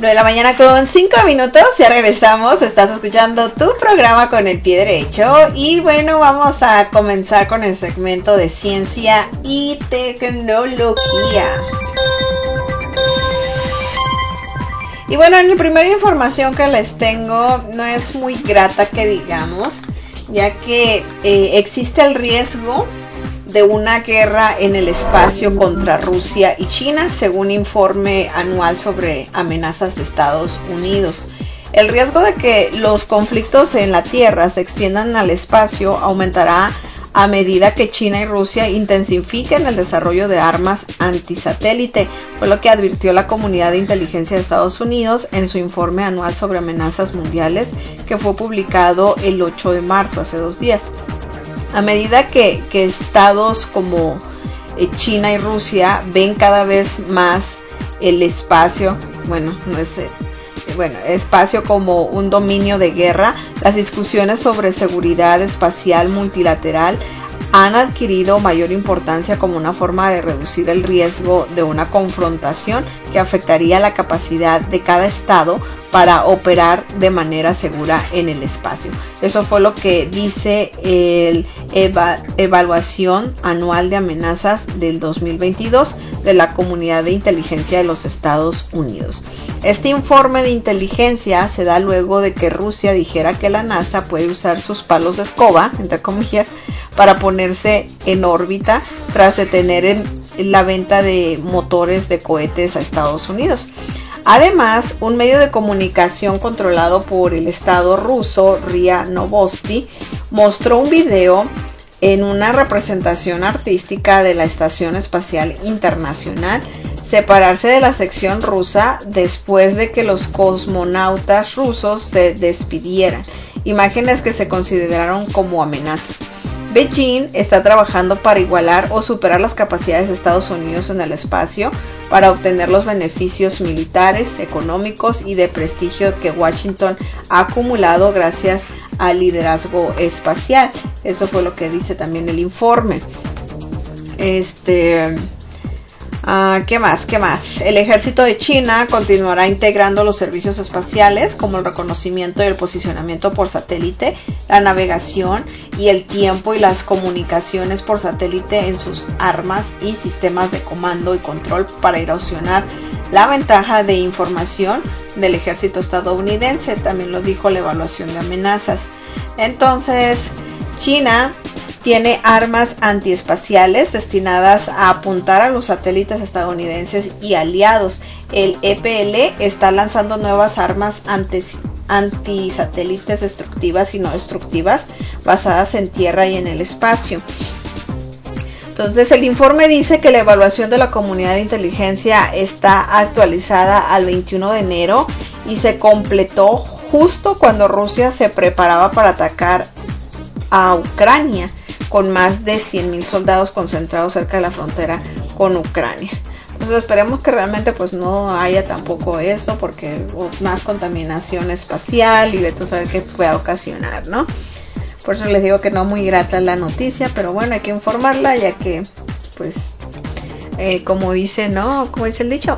nueve de la mañana con cinco minutos, ya regresamos, estás escuchando tu programa con el pie derecho y bueno, vamos a comenzar con el segmento de ciencia y tecnología. Y bueno, en la primera información que les tengo no es muy grata que digamos, ya que eh, existe el riesgo de una guerra en el espacio contra Rusia y China, según informe anual sobre amenazas de Estados Unidos. El riesgo de que los conflictos en la Tierra se extiendan al espacio aumentará a medida que China y Rusia intensifiquen el desarrollo de armas antisatélite, fue lo que advirtió la Comunidad de Inteligencia de Estados Unidos en su informe anual sobre amenazas mundiales, que fue publicado el ocho de marzo, hace dos días. A medida que, que estados como China y Rusia ven cada vez más el espacio, bueno, no es, bueno, espacio como un dominio de guerra, las discusiones sobre seguridad espacial multilateral han adquirido mayor importancia como una forma de reducir el riesgo de una confrontación que afectaría la capacidad de cada estado para operar de manera segura en el espacio. Eso fue lo que dice el eva- evaluación anual de amenazas del dos mil veintidós de la Comunidad de Inteligencia de los Estados Unidos. Este informe de inteligencia se da luego de que Rusia dijera que la NASA puede usar sus palos de escoba, entre comillas, para ponerse en órbita tras detener en la venta de motores de cohetes a Estados Unidos. Además, un medio de comunicación controlado por el Estado ruso, R I A Novosti, mostró un video en una representación artística de la Estación Espacial Internacional separarse de la sección rusa después de que los cosmonautas rusos se despidieran, imágenes que se consideraron como amenazas. Beijing está trabajando para igualar o superar las capacidades de Estados Unidos en el espacio para obtener los beneficios militares, económicos y de prestigio que Washington ha acumulado gracias al liderazgo espacial. Eso fue lo que dice también el informe. Este... Uh, ¿Qué más? ¿Qué más? El ejército de China continuará integrando los servicios espaciales como el reconocimiento y el posicionamiento por satélite, la navegación y el tiempo y las comunicaciones por satélite en sus armas y sistemas de comando y control para erosionar la ventaja de información del ejército estadounidense. También lo dijo la evaluación de amenazas. Entonces, China tiene armas antiespaciales destinadas a apuntar a los satélites estadounidenses y aliados. El E P L está lanzando nuevas armas antes, antisatélites destructivas y no destructivas basadas en tierra y en el espacio. Entonces, el informe dice que la evaluación de la comunidad de inteligencia está actualizada al veintiuno de enero y se completó justo cuando Rusia se preparaba para atacar a Ucrania, con más de cien mil soldados concentrados cerca de la frontera con Ucrania. Entonces esperemos que realmente pues no haya tampoco eso, porque más contaminación espacial y vete a saber qué pueda ocasionar, ¿no? Por eso les digo que no muy grata la noticia, pero bueno, hay que informarla, ya que pues eh, como dice, ¿no? Como dice el dicho,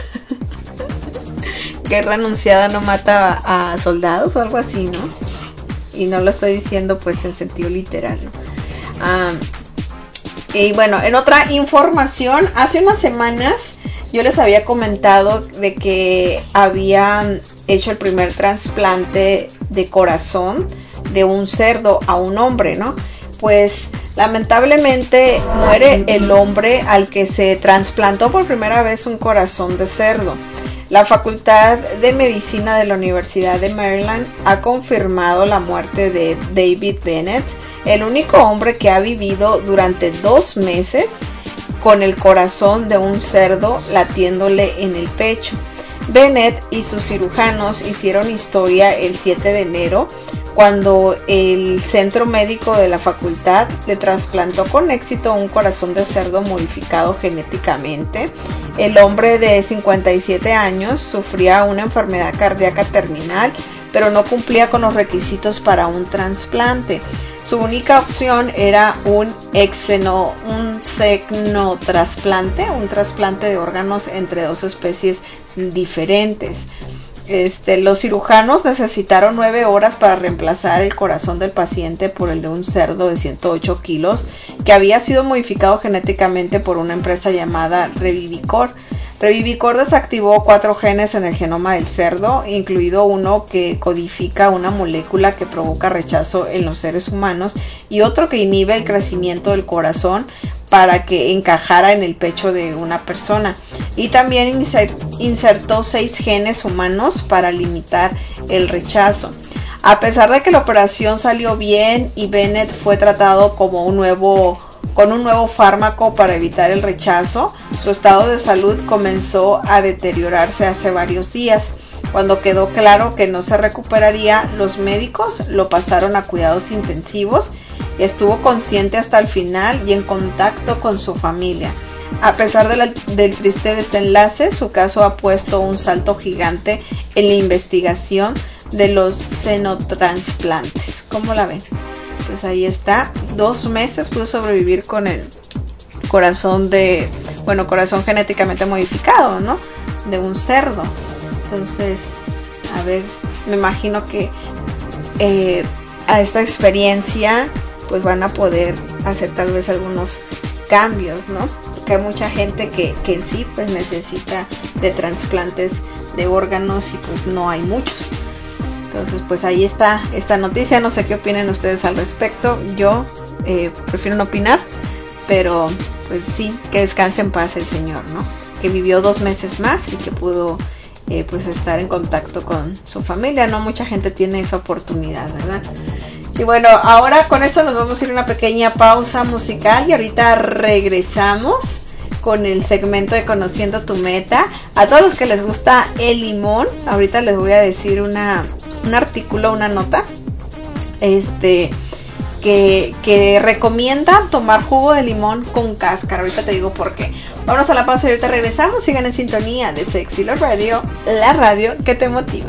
guerra anunciada no mata a, a soldados o algo así, ¿no? Y no lo estoy diciendo pues en sentido literal, ¿no? Um, y bueno, en otra información, hace unas semanas yo les había comentado de que habían hecho el primer trasplante de corazón de un cerdo a un hombre, ¿no? Pues lamentablemente muere el hombre al que se trasplantó por primera vez un corazón de cerdo. La Facultad de Medicina de la Universidad de Maryland ha confirmado la muerte de David Bennett, el único hombre que ha vivido durante dos meses con el corazón de un cerdo latiéndole en el pecho. Bennett y sus cirujanos hicieron historia el siete de enero cuando el centro médico de la facultad le trasplantó con éxito un corazón de cerdo modificado genéticamente. El hombre de cincuenta y siete años sufría una enfermedad cardíaca terminal, pero no cumplía con los requisitos para un trasplante. Su única opción era un exeno, un xenotrasplante, un trasplante de órganos entre dos especies diferentes. Este, los cirujanos necesitaron nueve horas para reemplazar el corazón del paciente por el de un cerdo de ciento ocho kilos que había sido modificado genéticamente por una empresa llamada Revivicor. Revivicor desactivó cuatro genes en el genoma del cerdo, incluido uno que codifica una molécula que provoca rechazo en los seres humanos y otro que inhibe el crecimiento del corazón para que encajara en el pecho de una persona. Y también insertó seis genes humanos para limitar el rechazo. A pesar de que la operación salió bien y Bennett fue tratado como un nuevo, con un nuevo fármaco para evitar el rechazo, su estado de salud comenzó a deteriorarse hace varios días. Cuando quedó claro que no se recuperaría, los médicos lo pasaron a cuidados intensivos. Estuvo consciente hasta el final y en contacto con su familia. A pesar de la, del triste desenlace, su caso ha puesto un salto gigante en la investigación de los xenotransplantes. ¿Cómo la ven? Pues ahí está. Dos meses pudo sobrevivir con el corazón de, bueno, corazón genéticamente modificado, ¿no? De un cerdo. Entonces, a ver, me imagino que eh, a esta experiencia pues van a poder hacer tal vez algunos cambios, ¿no? Porque hay mucha gente que, que en sí pues necesita de trasplantes de órganos y pues no hay muchos. Entonces pues ahí está esta noticia, no sé qué opinen ustedes al respecto. Yo eh, prefiero no opinar, pero pues sí, que descanse en paz el señor, ¿no? Que vivió dos meses más y que pudo eh, pues estar en contacto con su familia. No mucha gente tiene esa oportunidad, ¿verdad? Y bueno, ahora con eso nos vamos a ir a una pequeña pausa musical y ahorita regresamos con el segmento de Conociendo tu Meta. A todos los que les gusta el limón, ahorita les voy a decir una, un artículo, una nota, este, que, que recomienda tomar jugo de limón con cáscara. Ahorita te digo por qué. Vámonos a la pausa y ahorita regresamos. Sigan en sintonía de Sexy Love Radio, la radio que te motiva.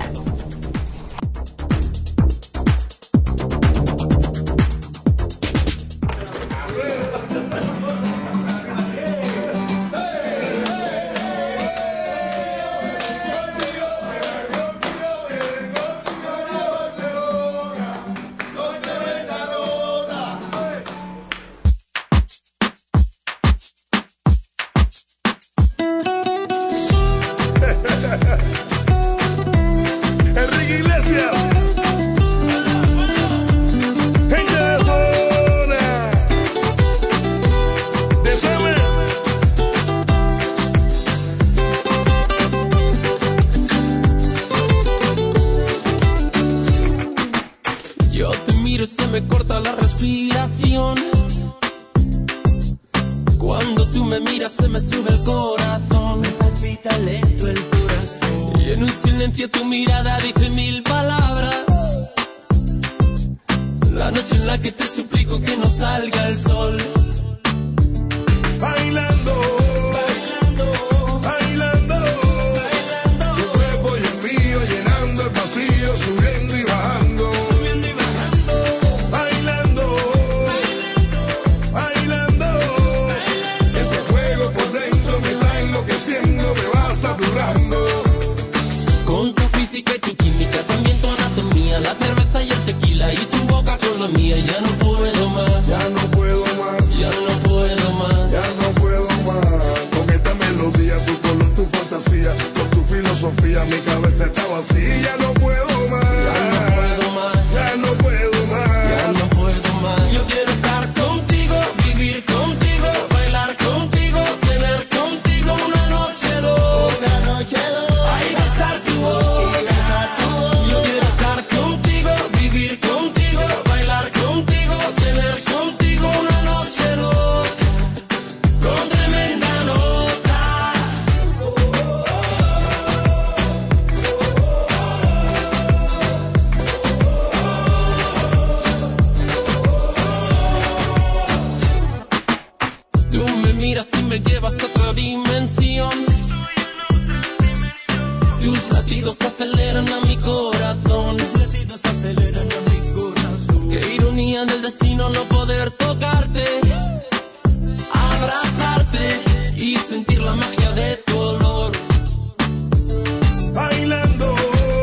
Bailando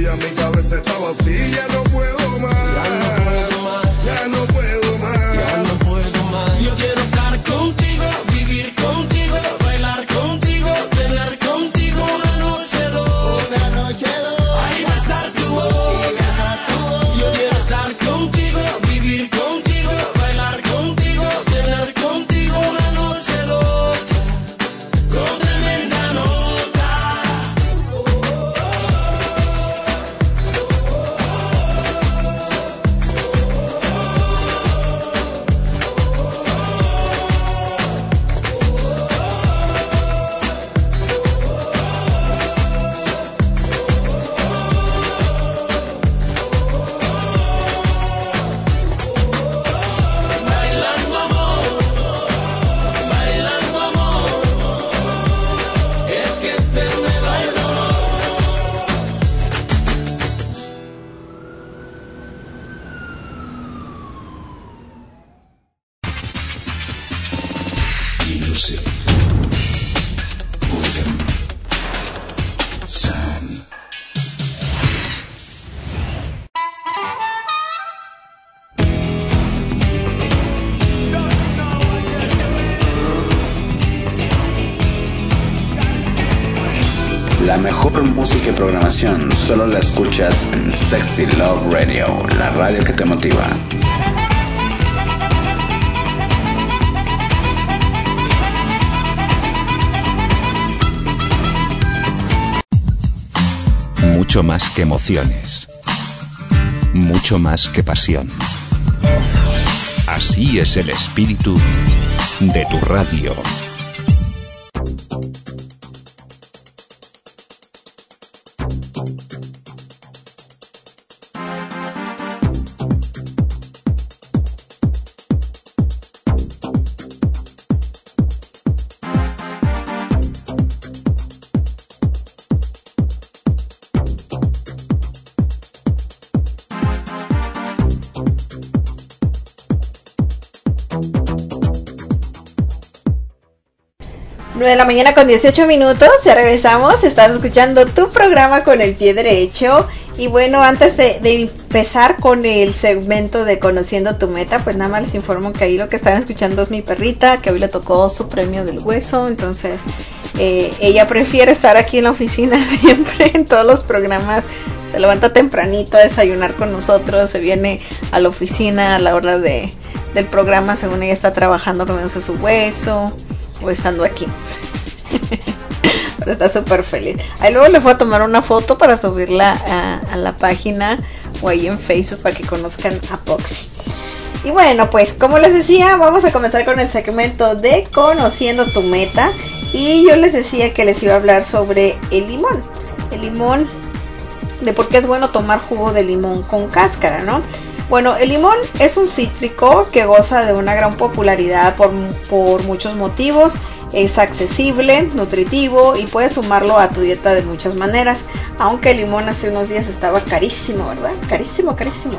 ya mi cabeza está vacía, no puedo más. Ya no puedo más. Ya no puedo más. Ya no puedo más. Yo quiero estar contigo, vivir contigo, bailar contigo, tener contigo una noche dos. Una noche dos. Ay, besar tu boca. Yo quiero estar contigo, vivir contigo, bailar contigo, tener contigo una noche dos. Con tremenda nota. Bailando amor, bailando amor, es que se me va el dolor. Music. Rhythm. Sound. La mejor música y programación solo la escuchas en Sexy Love Radio, la radio que te motiva. Mucho más que emociones. Mucho más que pasión. Así es el espíritu de tu radio. nueve de la mañana con dieciocho minutos, ya regresamos, estás escuchando tu programa con el pie derecho. Y bueno, antes de, de empezar con el segmento de Conociendo tu Meta, pues nada más les informo que ahí lo que están escuchando es mi perrita, que hoy le tocó su premio del hueso. Entonces eh, ella prefiere estar aquí en la oficina siempre, en todos los programas. Se levanta tempranito a desayunar con nosotros, se viene a la oficina a la hora de, del programa, según ella está trabajando comiéndose su hueso o estando aquí. Pero está súper feliz. Ahí luego le voy a tomar una foto para subirla a, a la página o ahí en Facebook para que conozcan a Poxy. Y bueno, pues como les decía, vamos a comenzar con el segmento de Conociendo tu Meta. Y yo les decía que les iba a hablar sobre el limón. El limón, de por qué es bueno tomar jugo de limón con cáscara, ¿no? Bueno, el limón es un cítrico que goza de una gran popularidad por, por muchos motivos. Es accesible, nutritivo y puedes sumarlo a tu dieta de muchas maneras. Aunque el limón hace unos días estaba carísimo, ¿verdad? Carísimo, carísimo.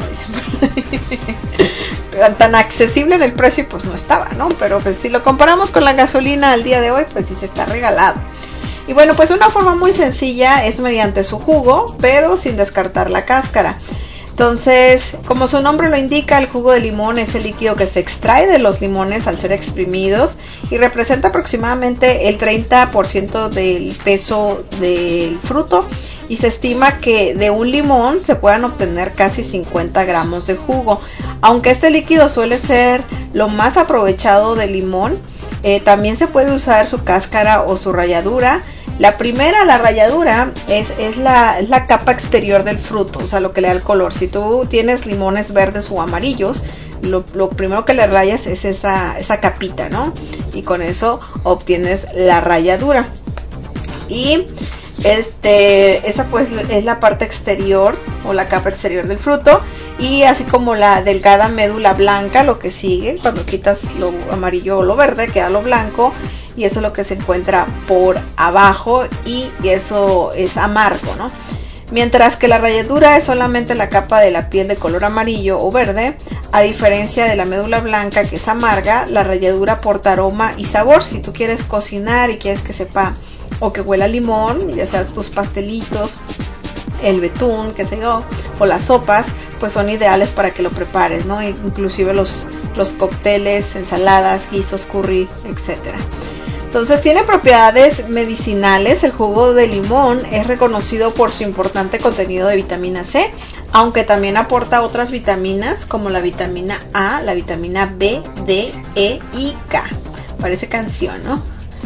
Tan, tan accesible en el precio pues no estaba, ¿no? Pero pues si lo comparamos con la gasolina al día de hoy, pues sí se está regalado. Y bueno, pues una forma muy sencilla es mediante su jugo, pero sin descartar la cáscara. Entonces, como su nombre lo indica, el jugo de limón es el líquido que se extrae de los limones al ser exprimidos y representa aproximadamente el treinta por ciento del peso del fruto, y se estima que de un limón se puedan obtener casi cincuenta gramos de jugo. Aunque este líquido suele ser lo más aprovechado del limón, eh, también se puede usar su cáscara o su ralladura. La primera, la ralladura, es, es, la, es la capa exterior del fruto, o sea, lo que le da el color. Si tú tienes limones verdes o amarillos, lo, lo primero que le rayas es esa, esa capita, ¿no? Y con eso obtienes la ralladura. Y este, esa pues es la parte exterior o la capa exterior del fruto. Y así como la delgada médula blanca, lo que sigue, cuando quitas lo amarillo o lo verde, queda lo blanco. Y eso es lo que se encuentra por abajo y eso es amargo, ¿no? Mientras que la ralladura es solamente la capa de la piel de color amarillo o verde. A diferencia de la médula blanca, que es amarga, la ralladura aporta aroma y sabor. Si tú quieres cocinar y quieres que sepa o que huela a limón, ya sea tus pastelitos, el betún, qué sé yo, o las sopas, pues son ideales para que lo prepares, ¿no? Inclusive los, los cócteles, ensaladas, guisos, curry, etcétera. Entonces tiene propiedades medicinales. El jugo de limón es reconocido por su importante contenido de vitamina C, aunque también aporta otras vitaminas como la vitamina A, la vitamina B, D, E y K. Parece canción, ¿no?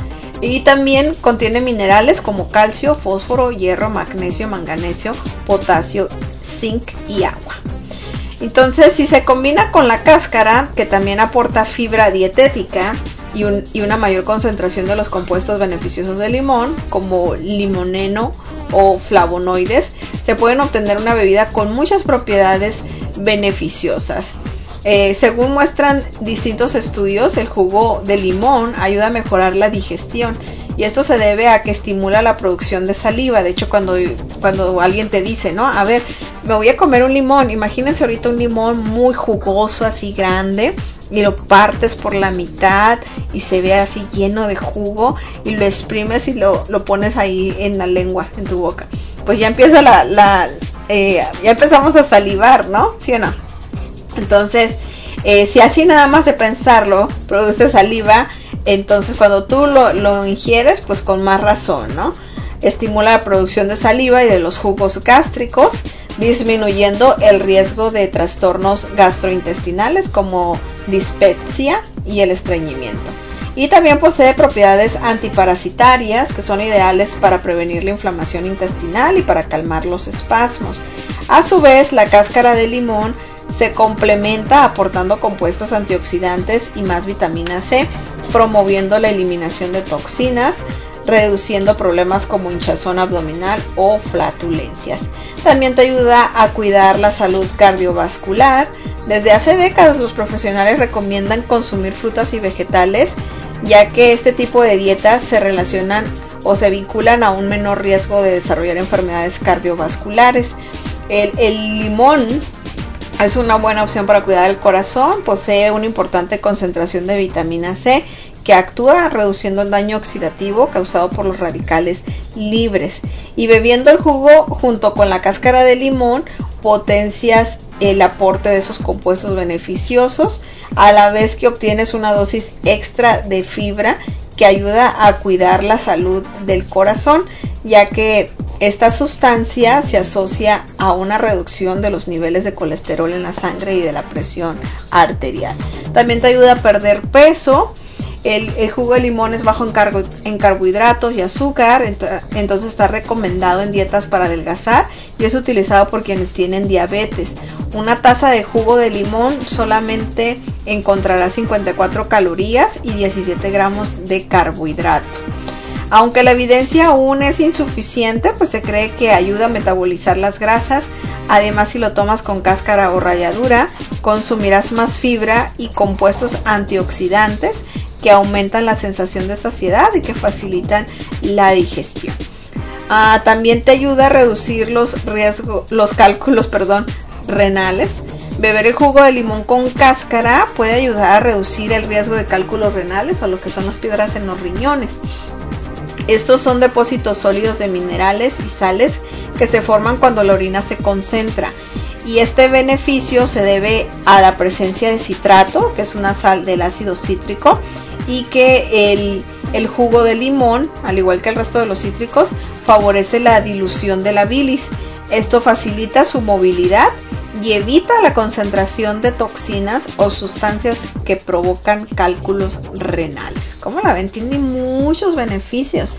Y también contiene minerales como calcio, fósforo, hierro, magnesio, manganesio, potasio, zinc y agua. Entonces, si se combina con la cáscara, que también aporta fibra dietética y, un, y una mayor concentración de los compuestos beneficiosos del limón, como limoneno o flavonoides, se pueden obtener una bebida con muchas propiedades beneficiosas. Eh, según muestran distintos estudios, el jugo de limón ayuda a mejorar la digestión, y esto se debe a que estimula la producción de saliva. De hecho, cuando, cuando alguien te dice, ¿no? A ver, me voy a comer un limón, imagínense ahorita un limón muy jugoso, así grande, y lo partes por la mitad y se ve así lleno de jugo, y lo exprimes y lo, lo pones ahí en la lengua, en tu boca. Pues ya empieza la, la eh, ya empezamos a salivar, ¿no? ¿Sí o no? Entonces, eh, si así nada más de pensarlo produce saliva, entonces cuando tú lo, lo ingieres, pues con más razón, ¿no? Estimula la producción de saliva y de los jugos gástricos, disminuyendo el riesgo de trastornos gastrointestinales como dispepsia y el estreñimiento. Y también posee propiedades antiparasitarias que son ideales para prevenir la inflamación intestinal y para calmar los espasmos. A su vez, la cáscara de limón se complementa aportando compuestos antioxidantes y más vitamina C, promoviendo la eliminación de toxinas, reduciendo problemas como hinchazón abdominal o flatulencias. También te ayuda a cuidar la salud cardiovascular. Desde hace décadas los profesionales recomiendan consumir frutas y vegetales, ya que este tipo de dietas se relacionan o se vinculan a un menor riesgo de desarrollar enfermedades cardiovasculares. El, el limón es una buena opción para cuidar el corazón. Posee una importante concentración de vitamina C que actúa reduciendo el daño oxidativo causado por los radicales libres. Y bebiendo el jugo junto con la cáscara de limón potencias el aporte de esos compuestos beneficiosos, a la vez que obtienes una dosis extra de fibra que ayuda a cuidar la salud del corazón, ya que esta sustancia se asocia a una reducción de los niveles de colesterol en la sangre y de la presión arterial. También te ayuda a perder peso. El, el jugo de limón es bajo en, cargo, en carbohidratos y azúcar, ent- entonces está recomendado en dietas para adelgazar y es utilizado por quienes tienen diabetes. Una taza de jugo de limón solamente encontrará cincuenta y cuatro calorías y diecisiete gramos de carbohidrato. Aunque la evidencia aún es insuficiente, pues se cree que ayuda a metabolizar las grasas. Además, si lo tomas con cáscara o ralladura, consumirás más fibra y compuestos antioxidantes que aumentan la sensación de saciedad y que facilitan la digestión. Ah, también te ayuda a reducir los riesgos, los cálculos, perdón, renales. Beber el jugo de limón con cáscara puede ayudar a reducir el riesgo de cálculos renales o lo que son las piedras en los riñones. Estos son depósitos sólidos de minerales y sales que se forman cuando la orina se concentra. Y este beneficio se debe a la presencia de citrato, que es una sal del ácido cítrico, y que el, el jugo de limón, al igual que el resto de los cítricos, favorece la dilución de la bilis. Esto facilita su movilidad y evita la concentración de toxinas o sustancias que provocan cálculos renales. ¿Cómo la ven? Tiene muchos beneficios.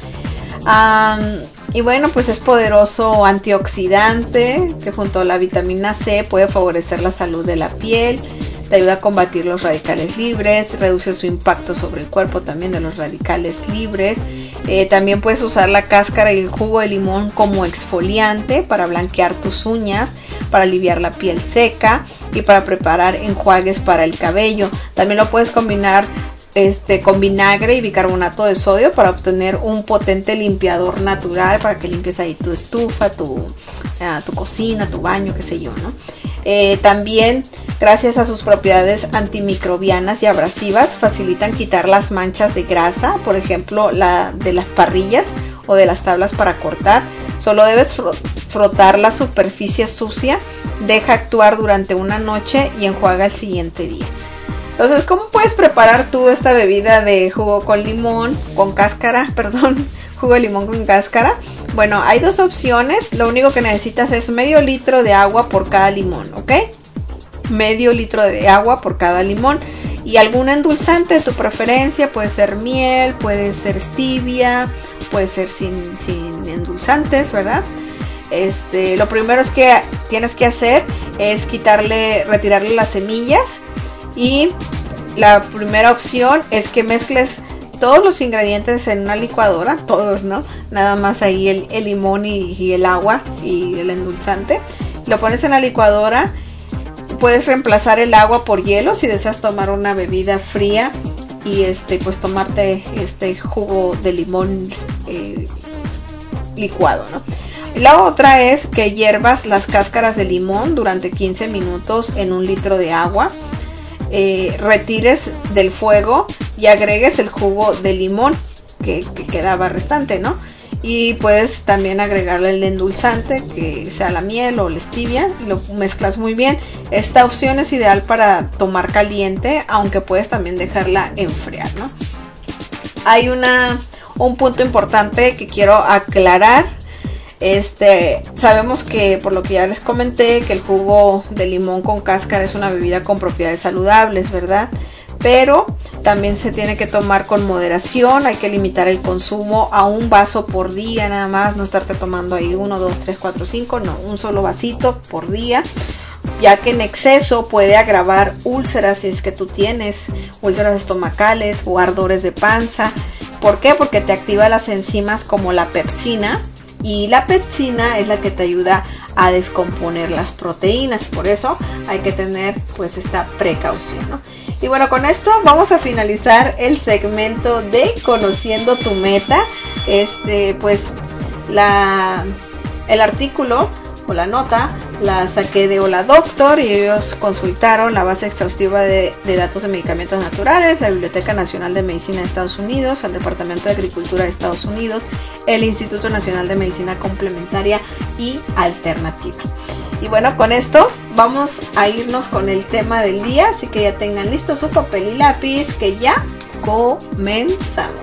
Um, y bueno, pues es poderoso antioxidante que junto a la vitamina C puede favorecer la salud de la piel, te ayuda a combatir los radicales libres, reduce su impacto sobre el cuerpo también de los radicales libres. Eh, también puedes usar la cáscara y el jugo de limón como exfoliante para blanquear tus uñas, para aliviar la piel seca y para preparar enjuagues para el cabello. También lo puedes combinar Este, con vinagre y bicarbonato de sodio para obtener un potente limpiador natural para que limpies ahí tu estufa, tu, uh, tu cocina, tu baño, qué sé yo, ¿no? Eh, también, gracias a sus propiedades antimicrobianas y abrasivas, facilitan quitar las manchas de grasa, por ejemplo, la de las parrillas o de las tablas para cortar. Solo debes frotar la superficie sucia, deja actuar durante una noche y enjuaga el siguiente día. Entonces, ¿cómo puedes preparar tú esta bebida de jugo con limón, con cáscara, perdón, jugo de limón con cáscara? Bueno, hay dos opciones. Lo único que necesitas es medio litro de agua por cada limón, ¿ok? Medio litro de agua por cada limón. Y algún endulzante de tu preferencia, puede ser miel, puede ser stevia, puede ser sin, sin endulzantes, ¿verdad? Este, lo primero es que tienes que hacer es quitarle, retirarle las semillas. Y la primera opción es que mezcles todos los ingredientes en una licuadora, todos, ¿no? Nada más ahí el, el limón y, y el agua y el endulzante. Lo pones en la licuadora. Puedes reemplazar el agua por hielo si deseas tomar una bebida fría y este pues tomarte este jugo de limón eh, licuado, ¿no? La otra es que hiervas las cáscaras de limón durante quince minutos en un litro de agua. Eh, retires del fuego y agregues el jugo de limón que, que quedaba restante, ¿no? Y puedes también agregarle el endulzante, que sea la miel o la stevia, y lo mezclas muy bien. Esta opción es ideal para tomar caliente, aunque puedes también dejarla enfriar, ¿no? Hay una, un punto importante que quiero aclarar. Este, sabemos que, por lo que ya les comenté, que el jugo de limón con cáscara es una bebida con propiedades saludables, ¿verdad? Pero también se tiene que tomar con moderación. Hay que limitar el consumo a un vaso por día nada más, no estarte tomando ahí uno, dos, tres, cuatro, cinco, no, un solo vasito por día, ya que en exceso puede agravar úlceras si es que tú tienes úlceras estomacales o ardores de panza. ¿Por qué? Porque te activa las enzimas como la pepsina, y la pepsina es la que te ayuda a descomponer las proteínas. Por eso hay que tener pues esta precaución, ¿no? Y bueno, con esto vamos a finalizar el segmento de Conociendo tu Meta. Este, pues la el artículo o la nota la saqué de Hola Doctor, y ellos consultaron la base exhaustiva de, de datos de medicamentos naturales, la Biblioteca Nacional de Medicina de Estados Unidos, el Departamento de Agricultura de Estados Unidos, el Instituto Nacional de Medicina Complementaria y Alternativa. Y bueno, con esto vamos a irnos con el tema del día, así que ya tengan listo su papel y lápiz, que ya comenzamos.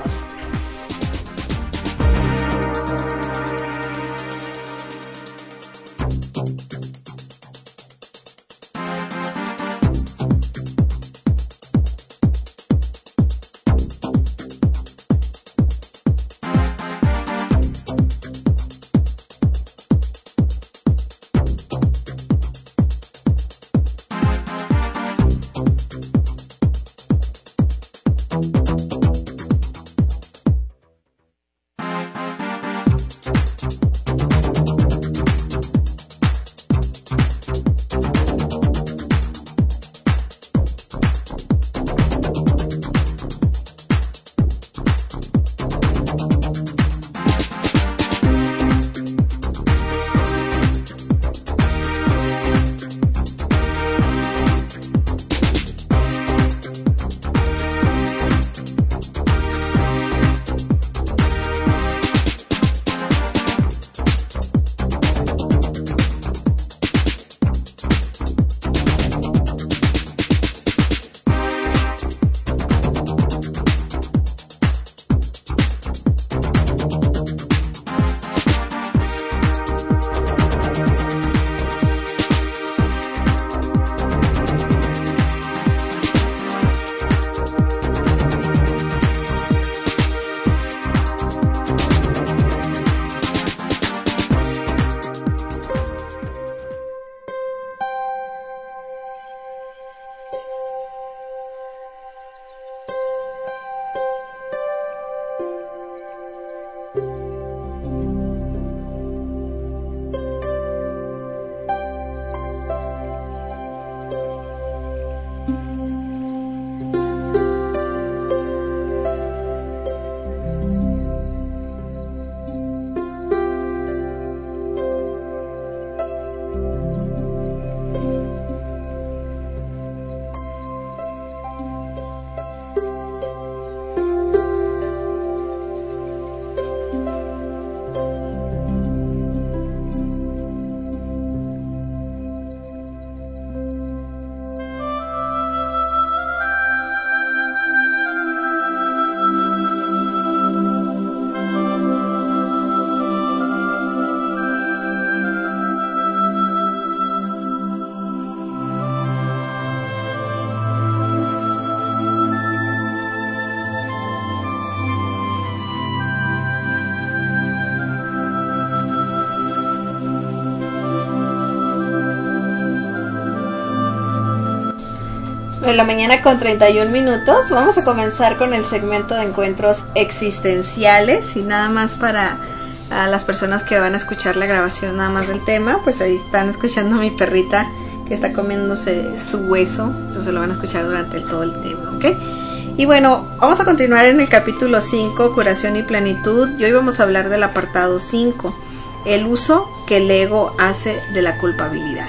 En la mañana con treinta y un minutos. Vamos a comenzar con el segmento de encuentros existenciales. Y nada más para a las personas que van a escuchar la grabación nada más del tema, pues ahí están escuchando a mi perrita que está comiéndose su hueso. Entonces lo van a escuchar durante el, todo el tema, ¿ok? Y bueno, vamos a continuar en el capítulo cinco, curación y plenitud. Y hoy vamos a hablar del apartado cinco, el uso que el ego hace de la culpabilidad.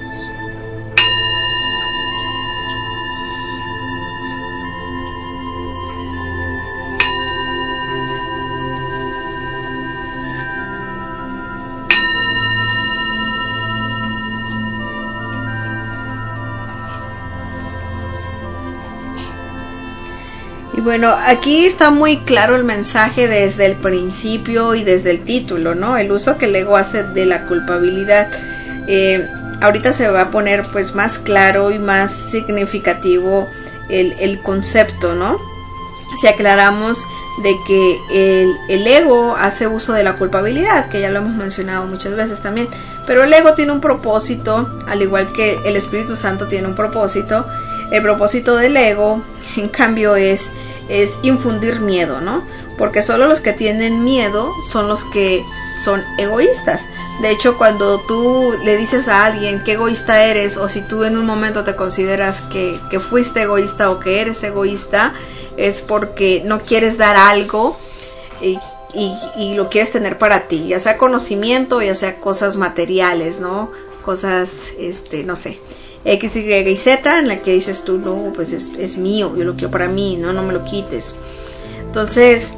Y bueno, aquí está muy claro el mensaje desde el principio y desde el título, ¿no? El uso que el ego hace de la culpabilidad. Eh, ahorita se va a poner pues más claro y más significativo el, el concepto, ¿no? Si aclaramos de que el, el ego hace uso de la culpabilidad, que ya lo hemos mencionado muchas veces también, pero el ego tiene un propósito, al igual que el Espíritu Santo tiene un propósito. El propósito del ego, en cambio, es es infundir miedo, ¿no? Porque solo los que tienen miedo son los que son egoístas. De hecho, cuando tú le dices a alguien qué egoísta eres, o si tú en un momento te consideras que, que fuiste egoísta o que eres egoísta, es porque no quieres dar algo y, y, y lo quieres tener para ti, ya sea conocimiento, ya sea cosas materiales, ¿no? Cosas, este, no sé, X, Y y Z, en la que dices tú, no, pues es, es mío, yo lo quiero para mí, no, no me lo quites. Entonces,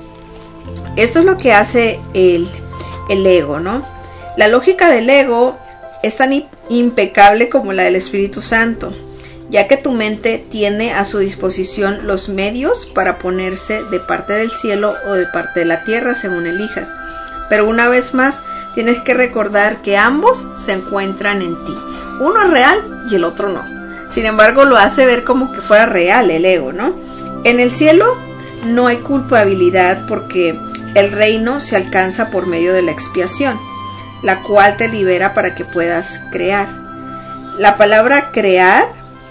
esto es lo que hace el, el ego, ¿no? La lógica del ego es tan impecable como la del Espíritu Santo, ya que tu mente tiene a su disposición los medios para ponerse de parte del cielo o de parte de la tierra, según elijas. Pero una vez más, tienes que recordar que ambos se encuentran en ti. Uno es real y el otro no. Sin embargo, lo hace ver como que fuera real el ego, ¿no? En el cielo no hay culpabilidad porque el reino se alcanza por medio de la expiación, la cual te libera para que puedas crear. La palabra crear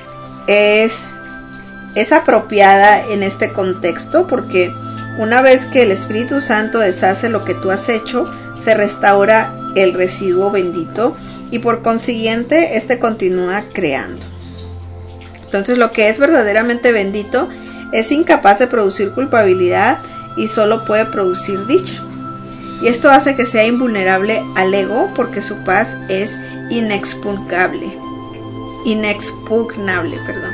es, es apropiada en este contexto porque una vez que el Espíritu Santo deshace lo que tú has hecho, se restaura el residuo bendito y por consiguiente este continúa creando. Entonces, lo que es verdaderamente bendito es incapaz de producir culpabilidad y solo puede producir dicha. Y esto hace que sea invulnerable al ego porque su paz es inexpugnable. Inexpugnable, perdón.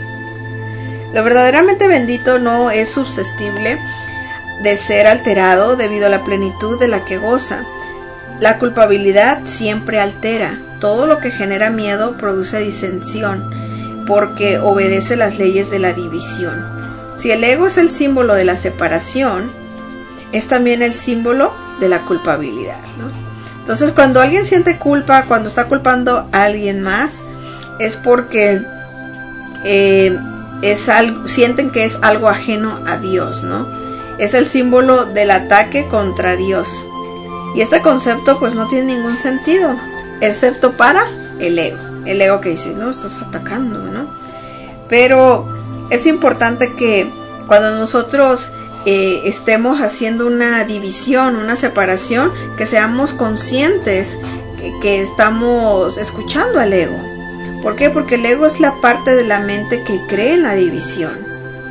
Lo verdaderamente bendito no es susceptible de ser alterado debido a la plenitud de la que goza. La culpabilidad siempre altera. Todo lo que genera miedo produce disensión, porque obedece las leyes de la división. Si el ego es el símbolo de la separación, es también el símbolo de la culpabilidad, ¿no? Entonces, cuando alguien siente culpa, cuando está culpando a alguien más, es porque eh, es algo, sienten que es algo ajeno a Dios, ¿no? Es el símbolo del ataque contra Dios. Y este concepto pues no tiene ningún sentido, excepto para el ego. El ego que dice, no, estás atacando, ¿no? Pero es importante que cuando nosotros eh, estemos haciendo una división, una separación, que seamos conscientes que, que estamos escuchando al ego. ¿Por qué? Porque el ego es la parte de la mente que cree en la división.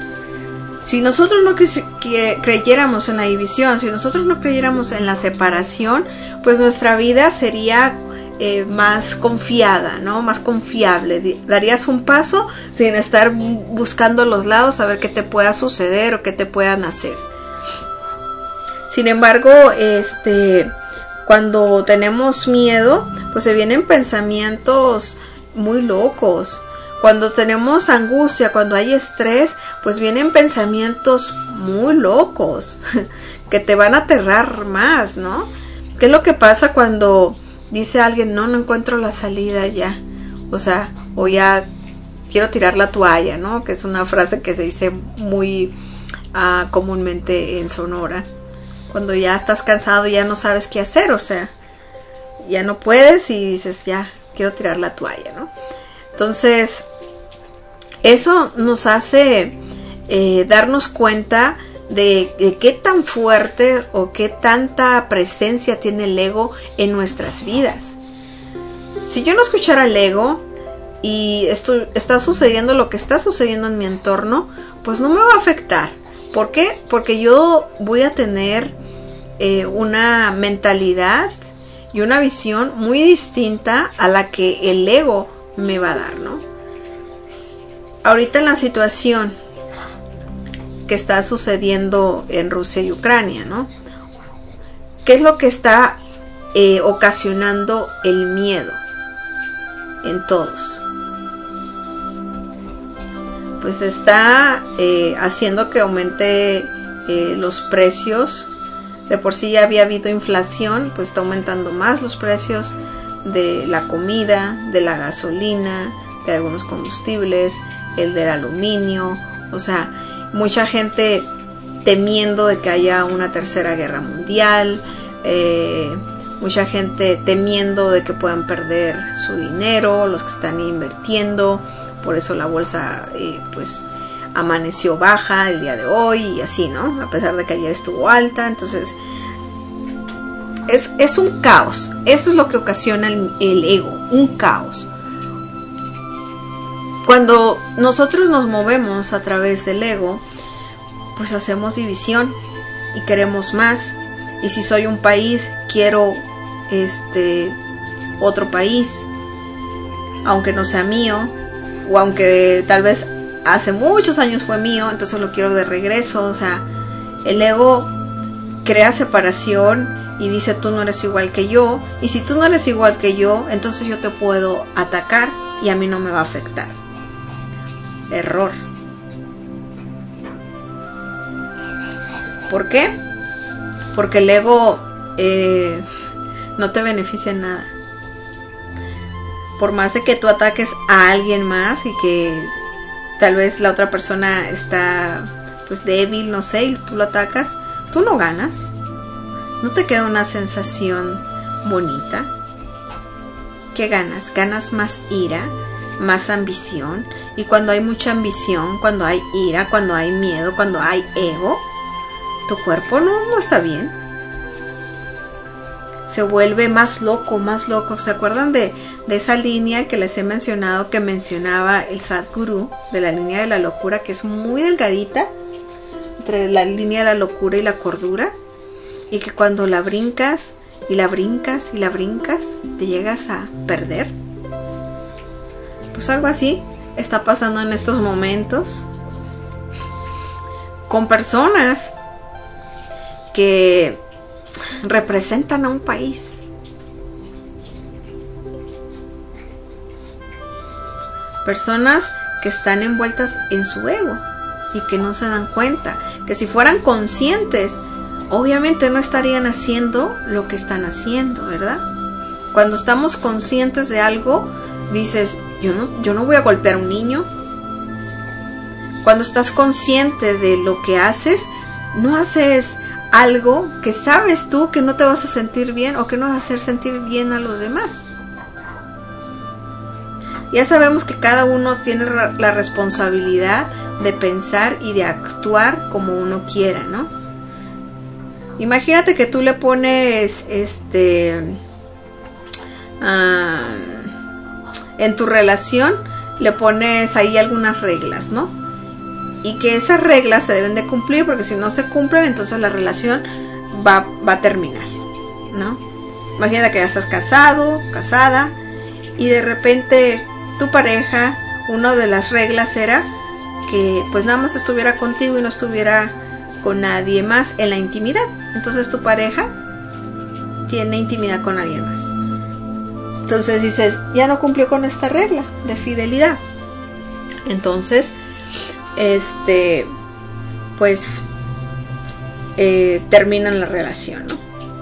Si nosotros no creyéramos en la división, si nosotros no creyéramos en la separación, pues nuestra vida sería eh, más confiada, ¿no? Más confiable. Darías un paso sin estar buscando los lados a ver qué te pueda suceder o qué te puedan hacer. Sin embargo, este, cuando tenemos miedo, pues se vienen pensamientos muy locos. Cuando tenemos angustia, cuando hay estrés, pues vienen pensamientos muy locos que te van a aterrar más, ¿no? ¿Qué es lo que pasa cuando dice alguien, no, no encuentro la salida ya? O sea, o ya quiero tirar la toalla, ¿no? Que es una frase que se dice muy uh, comúnmente en Sonora. Cuando ya estás cansado y ya no sabes qué hacer, o sea, ya no puedes y dices, ya, quiero tirar la toalla, ¿no? Entonces, Eso nos hace eh, darnos cuenta de, de qué tan fuerte o qué tanta presencia tiene el ego en nuestras vidas. Si yo no escuchara el ego y esto, está sucediendo lo que está sucediendo en mi entorno, pues no me va a afectar. ¿Por qué? Porque yo voy a tener eh, una mentalidad y una visión muy distinta a la que el ego me va a dar, ¿no? Ahorita en la situación que está sucediendo en Rusia y Ucrania, ¿no? ¿Qué es lo que está eh, ocasionando el miedo en todos? Pues está eh, haciendo que aumente eh, los precios. De por sí ya había habido inflación, pues está aumentando más los precios de la comida, de la gasolina, de algunos combustibles, el del aluminio. O sea, mucha gente temiendo de que haya una tercera guerra mundial, eh, mucha gente temiendo de que puedan perder su dinero, los que están invirtiendo. Por eso la bolsa eh, pues amaneció baja el día de hoy y así, ¿no? A pesar de que ayer estuvo alta. Entonces es, es un caos. Eso es lo que ocasiona el, el ego, un caos. Cuando nosotros nos movemos a través del ego, pues hacemos división y queremos más. Y si soy un país, quiero este otro país, aunque no sea mío, o aunque tal vez hace muchos años fue mío, entonces lo quiero de regreso. O sea, el ego crea separación y dice tú no eres igual que yo, y si tú no eres igual que yo, entonces yo te puedo atacar y a mí no me va a afectar. Error. ¿Por qué? Porque el ego eh, no te beneficia en nada. Por más de que tú ataques a alguien más y que tal vez la otra persona está pues débil, no sé, y tú lo atacas, tú no ganas. No te queda una sensación bonita. ¿Qué ganas? Ganas más ira, más ambición. Y cuando hay mucha ambición, cuando hay ira, cuando hay miedo, cuando hay ego, tu cuerpo no, no está bien. Se vuelve más loco, más loco. ¿Se acuerdan de, de esa línea que les he mencionado, que mencionaba el Sadhguru, de la línea de la locura, que es muy delgadita, entre la línea de la locura y la cordura, y que cuando la brincas, y la brincas, y la brincas, te llegas a perder? Pues algo así está pasando en estos momentos con personas que representan a un país. Personas que están envueltas en su ego y que no se dan cuenta, que si fueran conscientes, obviamente no estarían haciendo lo que están haciendo, ¿verdad? Cuando estamos conscientes de algo, dices, yo no, yo no voy a golpear a un niño. Cuando estás consciente de lo que haces, no haces algo que sabes tú que no te vas a sentir bien o que no vas a hacer sentir bien a los demás. Ya sabemos que cada uno tiene la responsabilidad de pensar y de actuar como uno quiera, ¿no? Imagínate que tú le pones este uh, en tu relación le pones ahí algunas reglas, ¿no? Y que esas reglas se deben de cumplir, porque si no se cumplen, entonces la relación va, va a terminar, ¿no? Imagínate que ya estás casado, casada, y de repente tu pareja, una de las reglas era que pues nada más estuviera contigo y no estuviera con nadie más en la intimidad. Entonces tu pareja tiene intimidad con alguien más. Entonces dices, ya no cumplió con esta regla de fidelidad. Entonces este pues eh, terminan la relación, ¿no?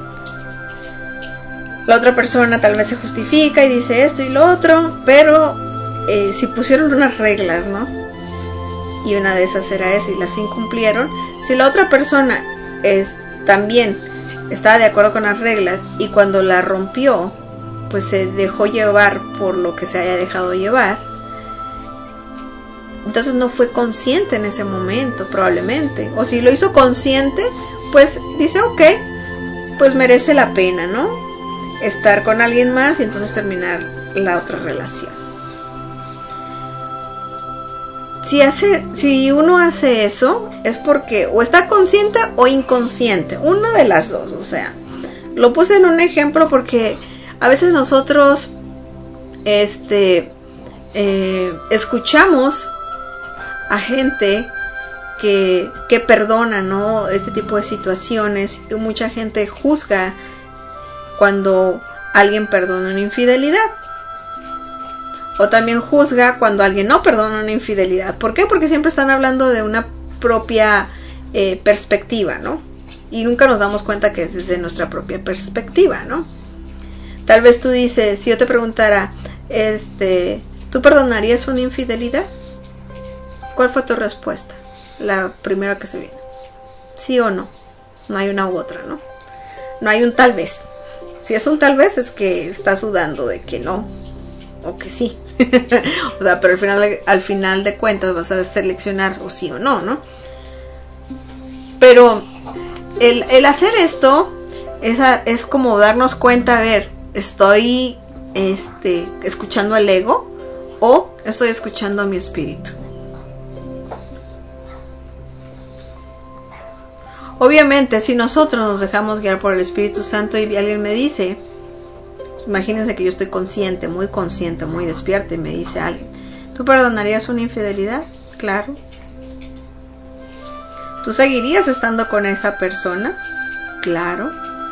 La otra persona tal vez se justifica y dice esto y lo otro, pero eh, si pusieron unas reglas, ¿no? Y una de esas era esa y las incumplieron. Si la otra persona es, también estaba de acuerdo con las reglas y cuando la rompió, pues se dejó llevar por lo que se haya dejado llevar, entonces no fue consciente en ese momento, probablemente. O si lo hizo consciente, pues dice, ok, pues merece la pena, ¿no? Estar con alguien más y entonces terminar la otra relación. Si, hace, si uno hace eso, es porque o está consciente o inconsciente. Una de las dos, o sea. Lo puse en un ejemplo porque a veces nosotros este, eh, escuchamos a gente que, que perdona, ¿no? Este tipo de situaciones, y mucha gente juzga cuando alguien perdona una infidelidad, o también juzga cuando alguien no perdona una infidelidad. ¿Por qué? Porque siempre están hablando de una propia eh, perspectiva, ¿no? Y nunca nos damos cuenta que es desde nuestra propia perspectiva, ¿no? Tal vez tú dices, si yo te preguntara, este, ¿tú perdonarías una infidelidad? ¿Cuál fue tu respuesta? La primera que se viene. ¿Sí o no? No hay una u otra, ¿no? No hay un tal vez. Si es un tal vez es que estás dudando de que no o que sí. O sea, pero al final, de, al final de cuentas vas a seleccionar o sí o no, ¿no? Pero el, el hacer esto es, a, es como darnos cuenta, a ver, ¿estoy este, escuchando al ego o estoy escuchando a mi espíritu? Obviamente, si nosotros nos dejamos guiar por el Espíritu Santo y alguien me dice, imagínense que yo estoy consciente, muy consciente, muy despierta, y me dice alguien, ¿tú perdonarías una infidelidad? Claro. ¿Tú seguirías estando con esa persona? Claro.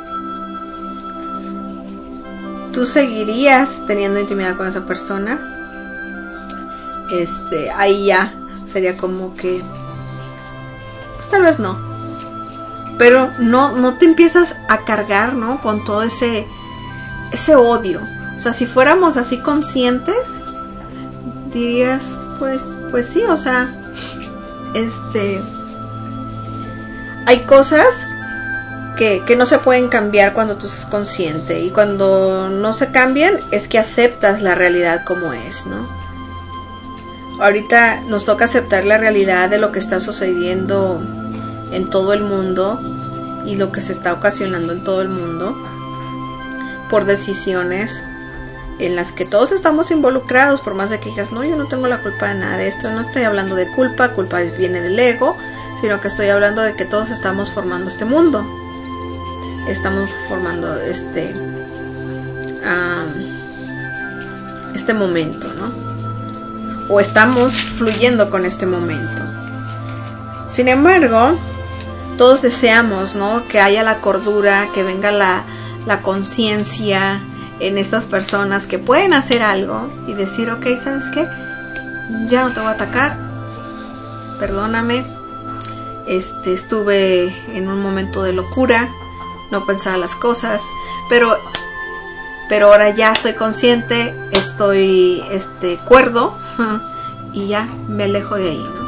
¿Tú seguirías teniendo intimidad con esa persona? Este, ahí ya sería como que, pues tal vez no. Pero no, no te empiezas a cargar, ¿no? Con todo ese, ese odio. O sea, si fuéramos así conscientes, dirías, pues, pues sí, o sea, este, hay cosas que, que no se pueden cambiar cuando tú estás consciente. Y cuando no se cambian, es que aceptas la realidad como es, ¿no? Ahorita nos toca aceptar la realidad de lo que está sucediendo en todo el mundo y lo que se está ocasionando en todo el mundo por decisiones en las que todos estamos involucrados, por más de que digas, no, yo no tengo la culpa de nada de esto, no estoy hablando de culpa, culpa viene del ego, sino que estoy hablando de que todos estamos formando este mundo, estamos formando este um, este momento, ¿no? O estamos fluyendo con este momento. Sin embargo, todos deseamos, ¿no? Que haya la cordura, que venga la, la conciencia en estas personas que pueden hacer algo y decir, ok, ¿sabes qué? Ya no te voy a atacar, perdóname, este, estuve en un momento de locura, no pensaba las cosas, pero, pero ahora ya soy consciente, estoy este, cuerdo y ya me alejo de ahí, ¿no?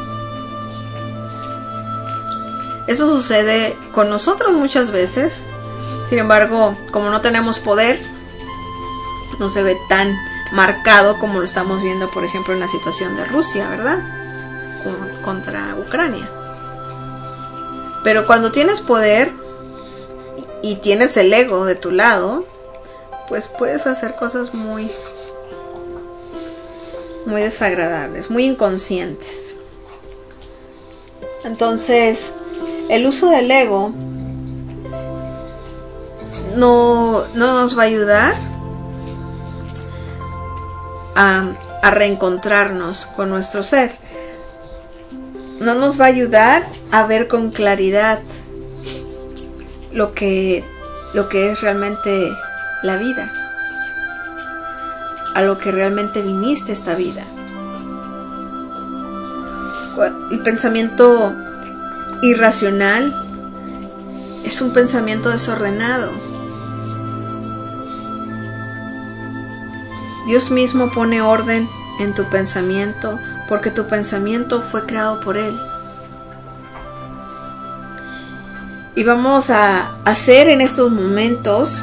Eso sucede con nosotros muchas veces. Sin embargo, como no tenemos poder, no se ve tan marcado como lo estamos viendo, por ejemplo, en la situación de Rusia, ¿verdad? Contra Ucrania. Pero cuando tienes poder y tienes el ego de tu lado, pues puedes hacer cosas muy, muy desagradables, muy inconscientes. Entonces, el uso del ego no, no nos va a ayudar a, a reencontrarnos con nuestro ser. No nos va a ayudar a ver con claridad lo que, lo que es realmente la vida, a lo que realmente viniste esta vida. El pensamiento irracional es un pensamiento desordenado. Dios mismo pone orden en tu pensamiento porque tu pensamiento fue creado por Él. Y vamos a hacer en estos momentos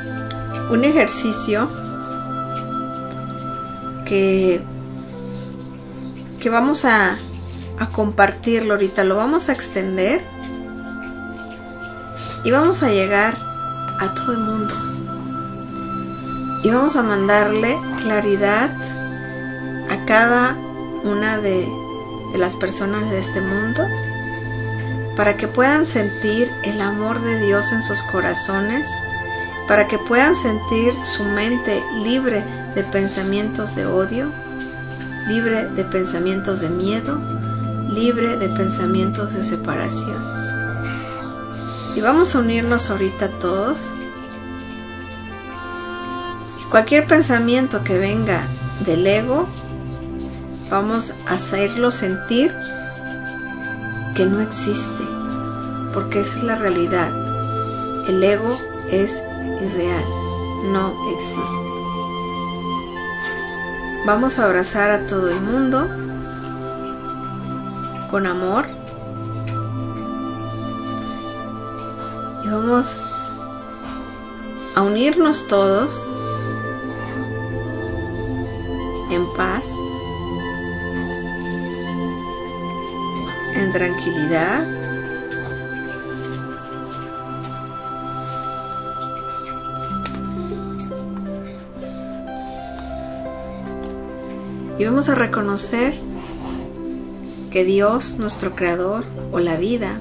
un ejercicio que que vamos a, a compartirlo ahorita, lo vamos a extender y vamos a llegar a todo el mundo. Y vamos a mandarle claridad a cada una de, de las personas de este mundo para que puedan sentir el amor de Dios en sus corazones, para que puedan sentir su mente libre de pensamientos de odio, libre de pensamientos de miedo, libre de pensamientos de separación. Y vamos a unirnos ahorita todos. Cualquier pensamiento que venga del ego, vamos a hacerlo sentir que no existe, porque esa es la realidad. El ego es irreal, no existe. Vamos a abrazar a todo el mundo con amor y vamos a unirnos todos en paz, en tranquilidad, y vamos a reconocer que Dios, nuestro Creador, o la vida,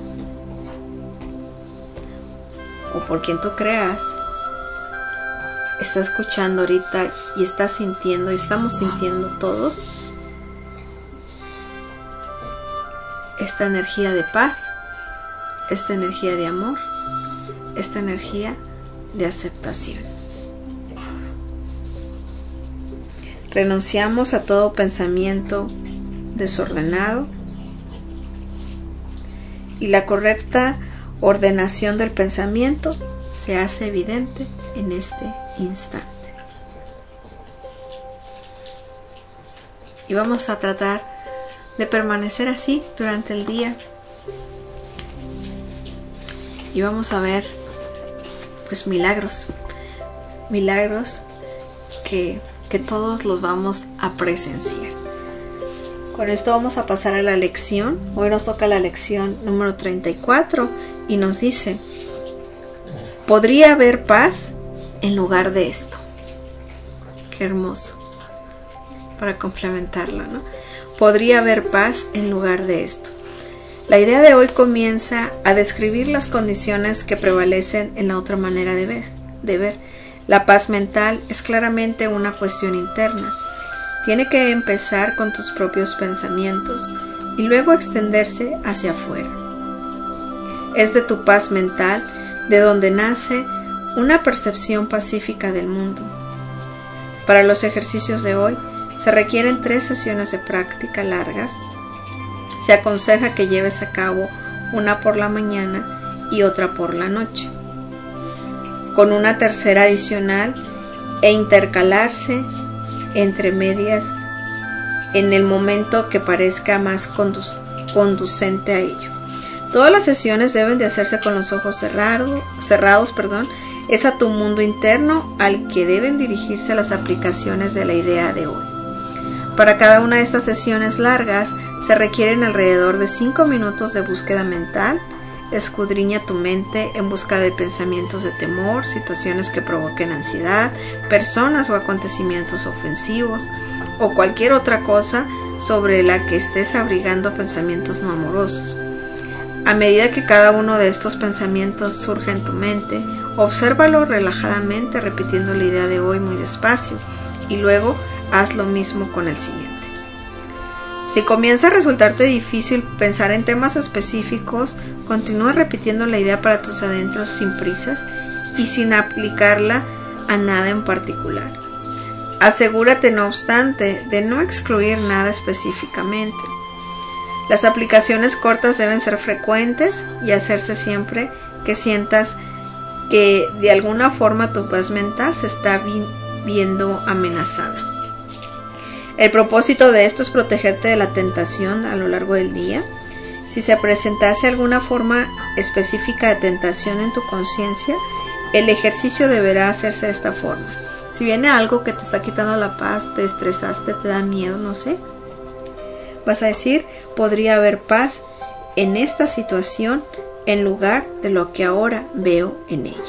o por quien tú creas, está escuchando ahorita y está sintiendo, y estamos sintiendo todos esta energía de paz, esta energía de amor, esta energía de aceptación. Renunciamos a todo pensamiento desordenado y la correcta ordenación del pensamiento se hace evidente en este instante. Y vamos a tratar de permanecer así durante el día. Y vamos a ver pues milagros. Milagros que, que todos los vamos a presenciar. Con esto vamos a pasar a la lección. Hoy nos toca la lección número treinta y cuatro y nos dice: podría haber paz en lugar de esto. Qué hermoso, para complementarlo, ¿no? Podría haber paz en lugar de esto. La idea de hoy comienza a describir las condiciones que prevalecen en la otra manera de ver, de ver. La paz mental es claramente una cuestión interna. Tiene que empezar con tus propios pensamientos y luego extenderse hacia afuera. Es de tu paz mental de donde nace una percepción pacífica del mundo. Para los ejercicios de hoy se requieren tres sesiones de práctica largas. Se aconseja que lleves a cabo una por la mañana y otra por la noche, con una tercera adicional e intercalarse entre medias en el momento que parezca más condu- conducente a ello. Todas las sesiones deben de hacerse con los ojos cerrado, cerrados, perdón. Es a tu mundo interno al que deben dirigirse las aplicaciones de la idea de hoy. Para cada una de estas sesiones largas se requieren alrededor de cinco minutos de búsqueda mental. Escudriña tu mente en busca de pensamientos de temor, situaciones que provoquen ansiedad, personas o acontecimientos ofensivos o cualquier otra cosa sobre la que estés abrigando pensamientos no amorosos. A medida que cada uno de estos pensamientos surja en tu mente, obsérvalo relajadamente repitiendo la idea de hoy muy despacio y luego haz lo mismo con el siguiente. Si comienza a resultarte difícil pensar en temas específicos, continúa repitiendo la idea para tus adentros sin prisas y sin aplicarla a nada en particular. Asegúrate, no obstante, de no excluir nada específicamente. Las aplicaciones cortas deben ser frecuentes y hacerse siempre que sientas que de alguna forma tu paz mental se está vi- viendo amenazada. El propósito de esto es protegerte de la tentación a lo largo del día. Si se presentase alguna forma específica de tentación en tu conciencia, el ejercicio deberá hacerse de esta forma. Si viene algo que te está quitando la paz, te estresaste, te da miedo, no sé, Vas a decir, podría haber paz en esta situación en lugar de lo que ahora veo en ella.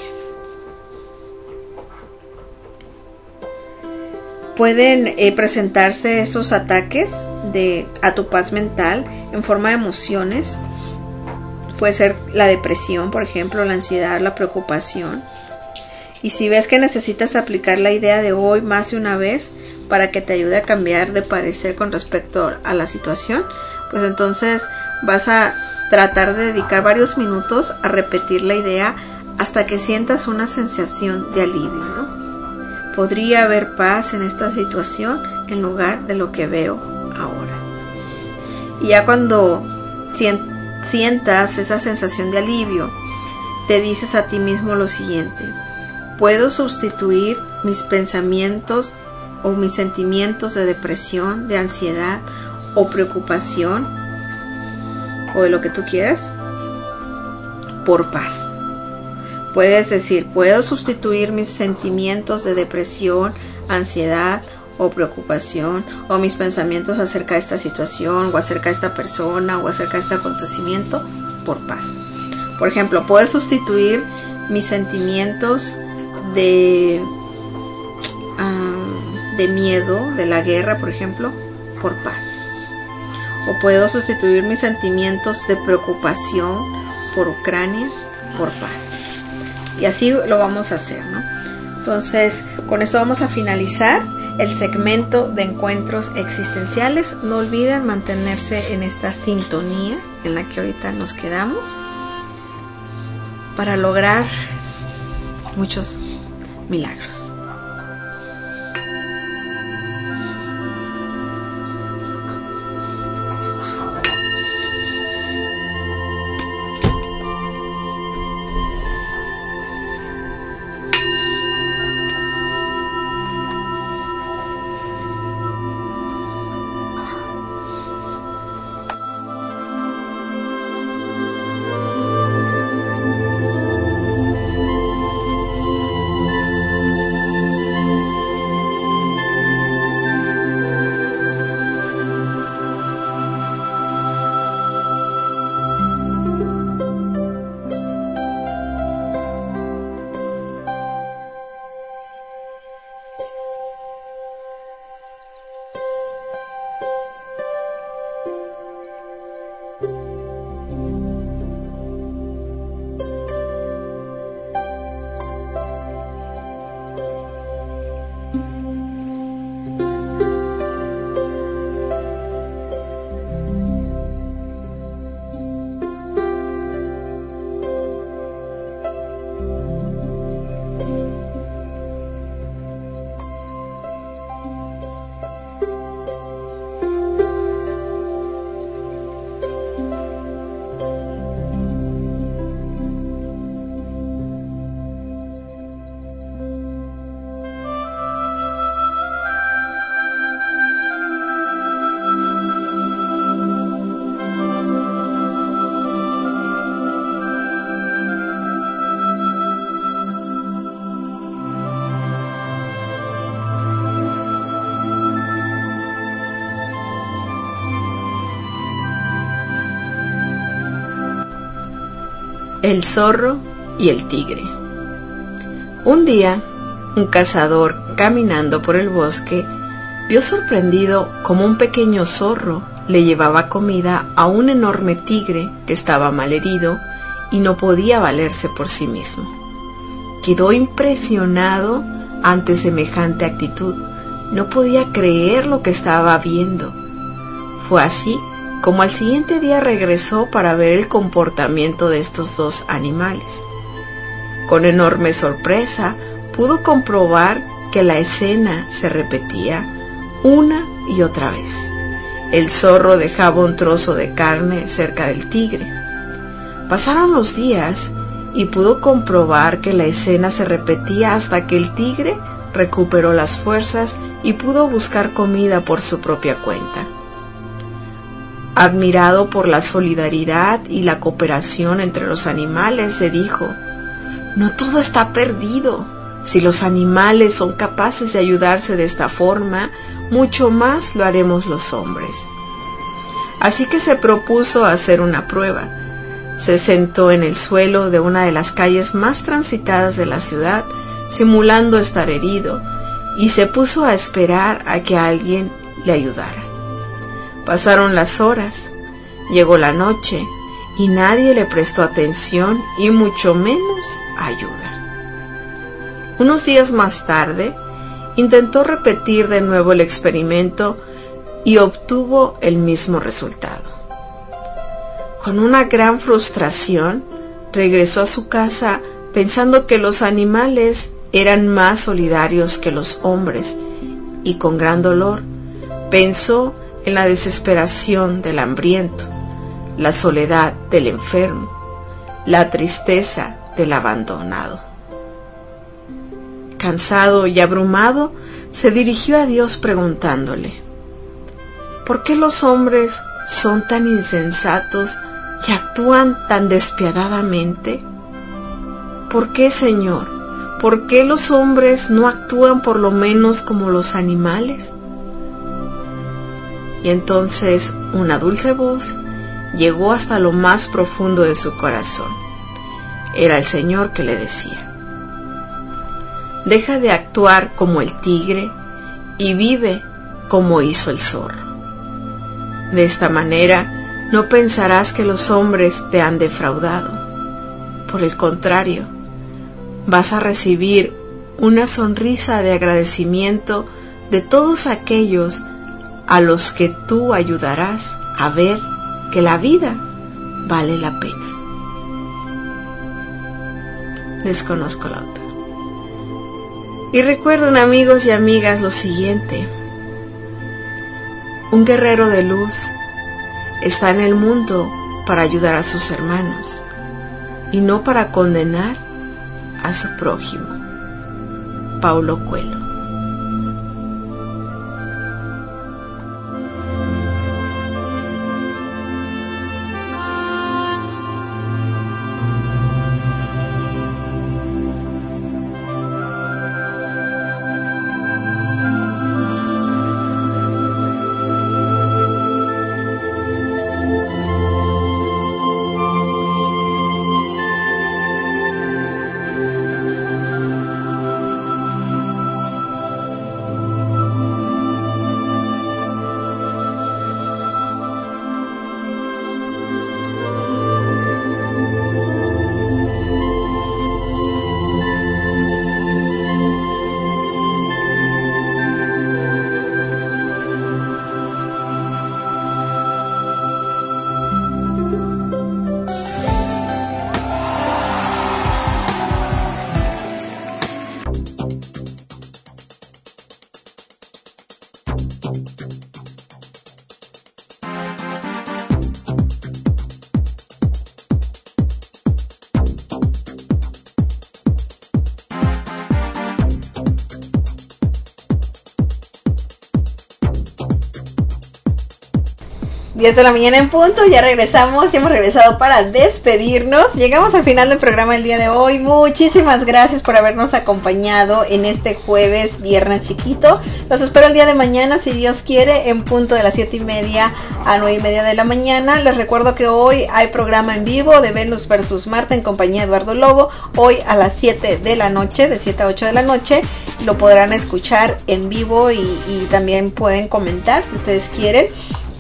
Pueden eh, presentarse esos ataques de, a tu paz mental en forma de emociones. Puede ser la depresión, por ejemplo, la ansiedad, la preocupación. Y si ves que necesitas aplicar la idea de hoy más de una vez para que te ayude a cambiar de parecer con respecto a la situación, pues entonces vas a tratar de dedicar varios minutos a repetir la idea hasta que sientas una sensación de alivio, ¿no? Podría haber paz en esta situación en lugar de lo que veo ahora. Y ya cuando sientas esa sensación de alivio, te dices a ti mismo lo siguiente: puedo sustituir mis pensamientos o mis sentimientos de depresión, de ansiedad o preocupación o de lo que tú quieras por paz. Puedes decir, puedo sustituir mis sentimientos de depresión, ansiedad o preocupación o mis pensamientos acerca de esta situación o acerca de esta persona o acerca de este acontecimiento por paz. Por ejemplo, puedo sustituir mis sentimientos de, um, de miedo, de la guerra, por ejemplo, por paz. O puedo sustituir mis sentimientos de preocupación por Ucrania por paz. Y así lo vamos a hacer, ¿no? Entonces, con esto vamos a finalizar el segmento de encuentros existenciales. No olviden mantenerse en esta sintonía en la que ahorita nos quedamos para lograr muchos milagros. El zorro y el tigre. Un día, un cazador caminando por el bosque vio sorprendido como un pequeño zorro le llevaba comida a un enorme tigre que estaba malherido y no podía valerse por sí mismo. Quedó impresionado ante semejante actitud. No podía creer lo que estaba viendo. Fue así como al siguiente día regresó para ver el comportamiento de estos dos animales. Con enorme sorpresa, pudo comprobar que la escena se repetía una y otra vez. El zorro dejaba un trozo de carne cerca del tigre. Pasaron los días y pudo comprobar que la escena se repetía hasta que el tigre recuperó las fuerzas y pudo buscar comida por su propia cuenta. Admirado por la solidaridad y la cooperación entre los animales, se dijo: no todo está perdido. Si los animales son capaces de ayudarse de esta forma, mucho más lo haremos los hombres. Así que se propuso hacer una prueba. Se sentó en el suelo de una de las calles más transitadas de la ciudad, simulando estar herido, y se puso a esperar a que alguien le ayudara. Pasaron las horas, llegó la noche, y nadie le prestó atención y mucho menos ayuda. Unos días más tarde, intentó repetir de nuevo el experimento y obtuvo el mismo resultado. Con una gran frustración, regresó a su casa pensando que los animales eran más solidarios que los hombres, y con gran dolor pensó en la desesperación del hambriento, la soledad del enfermo, la tristeza del abandonado. Cansado y abrumado, se dirigió a Dios preguntándole: ¿por qué los hombres son tan insensatos y actúan tan despiadadamente? ¿Por qué, Señor? ¿Por qué los hombres no actúan por lo menos como los animales? Y entonces una dulce voz llegó hasta lo más profundo de su corazón. Era el Señor que le decía: deja de actuar como el tigre y vive como hizo el zorro. De esta manera no pensarás que los hombres te han defraudado. Por el contrario, vas a recibir una sonrisa de agradecimiento de todos aquellos a los que tú ayudarás a ver que la vida vale la pena. Desconozco la otra. Y recuerden, amigos y amigas, lo siguiente: un guerrero de luz está en el mundo para ayudar a sus hermanos y no para condenar a su prójimo. Paulo Coelho. diez de la mañana en punto, ya regresamos, ya hemos regresado para despedirnos. Llegamos al final del programa el día de hoy. Muchísimas gracias por habernos acompañado en este jueves, viernes chiquito. Los espero el día de mañana, si Dios quiere, en punto de las siete y media a nueve y media de la mañana. Les recuerdo que hoy hay programa en vivo de Venus versus Marte en compañía de Eduardo Lobo. Hoy a las siete de la noche, de siete a ocho de la noche, lo podrán escuchar en vivo y, y también pueden comentar si ustedes quieren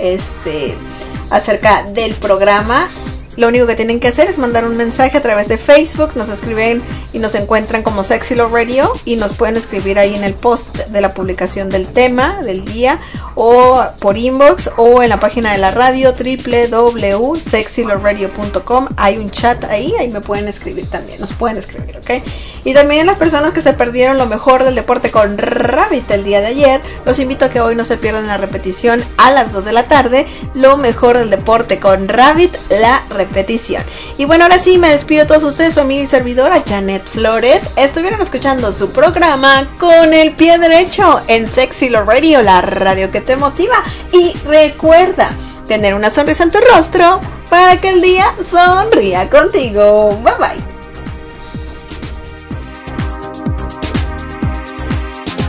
este acerca del programa. Lo único que tienen que hacer es mandar un mensaje a través de Facebook, nos escriben y nos encuentran como Sexy Love Radio y nos pueden escribir ahí en el post de la publicación del tema del día, o por inbox, o en la página de la radio doble u doble u doble u punto sexy love radio punto com. Hay un chat ahí, ahí me pueden escribir también, nos pueden escribir, ¿ok? Y también las personas que se perdieron lo mejor del deporte con Rabbit el día de ayer, los invito a que hoy no se pierdan la repetición a las dos de la tarde, lo mejor del deporte con Rabbit, la repetición. Repetición. Y bueno, ahora sí me despido de todos ustedes, su amiga y servidora Janet Flores. Estuvieron escuchando su programa Con el Pie Derecho en Sexy Love Radio, la radio que te motiva. Y recuerda tener una sonrisa en tu rostro para que el día sonría contigo. Bye bye.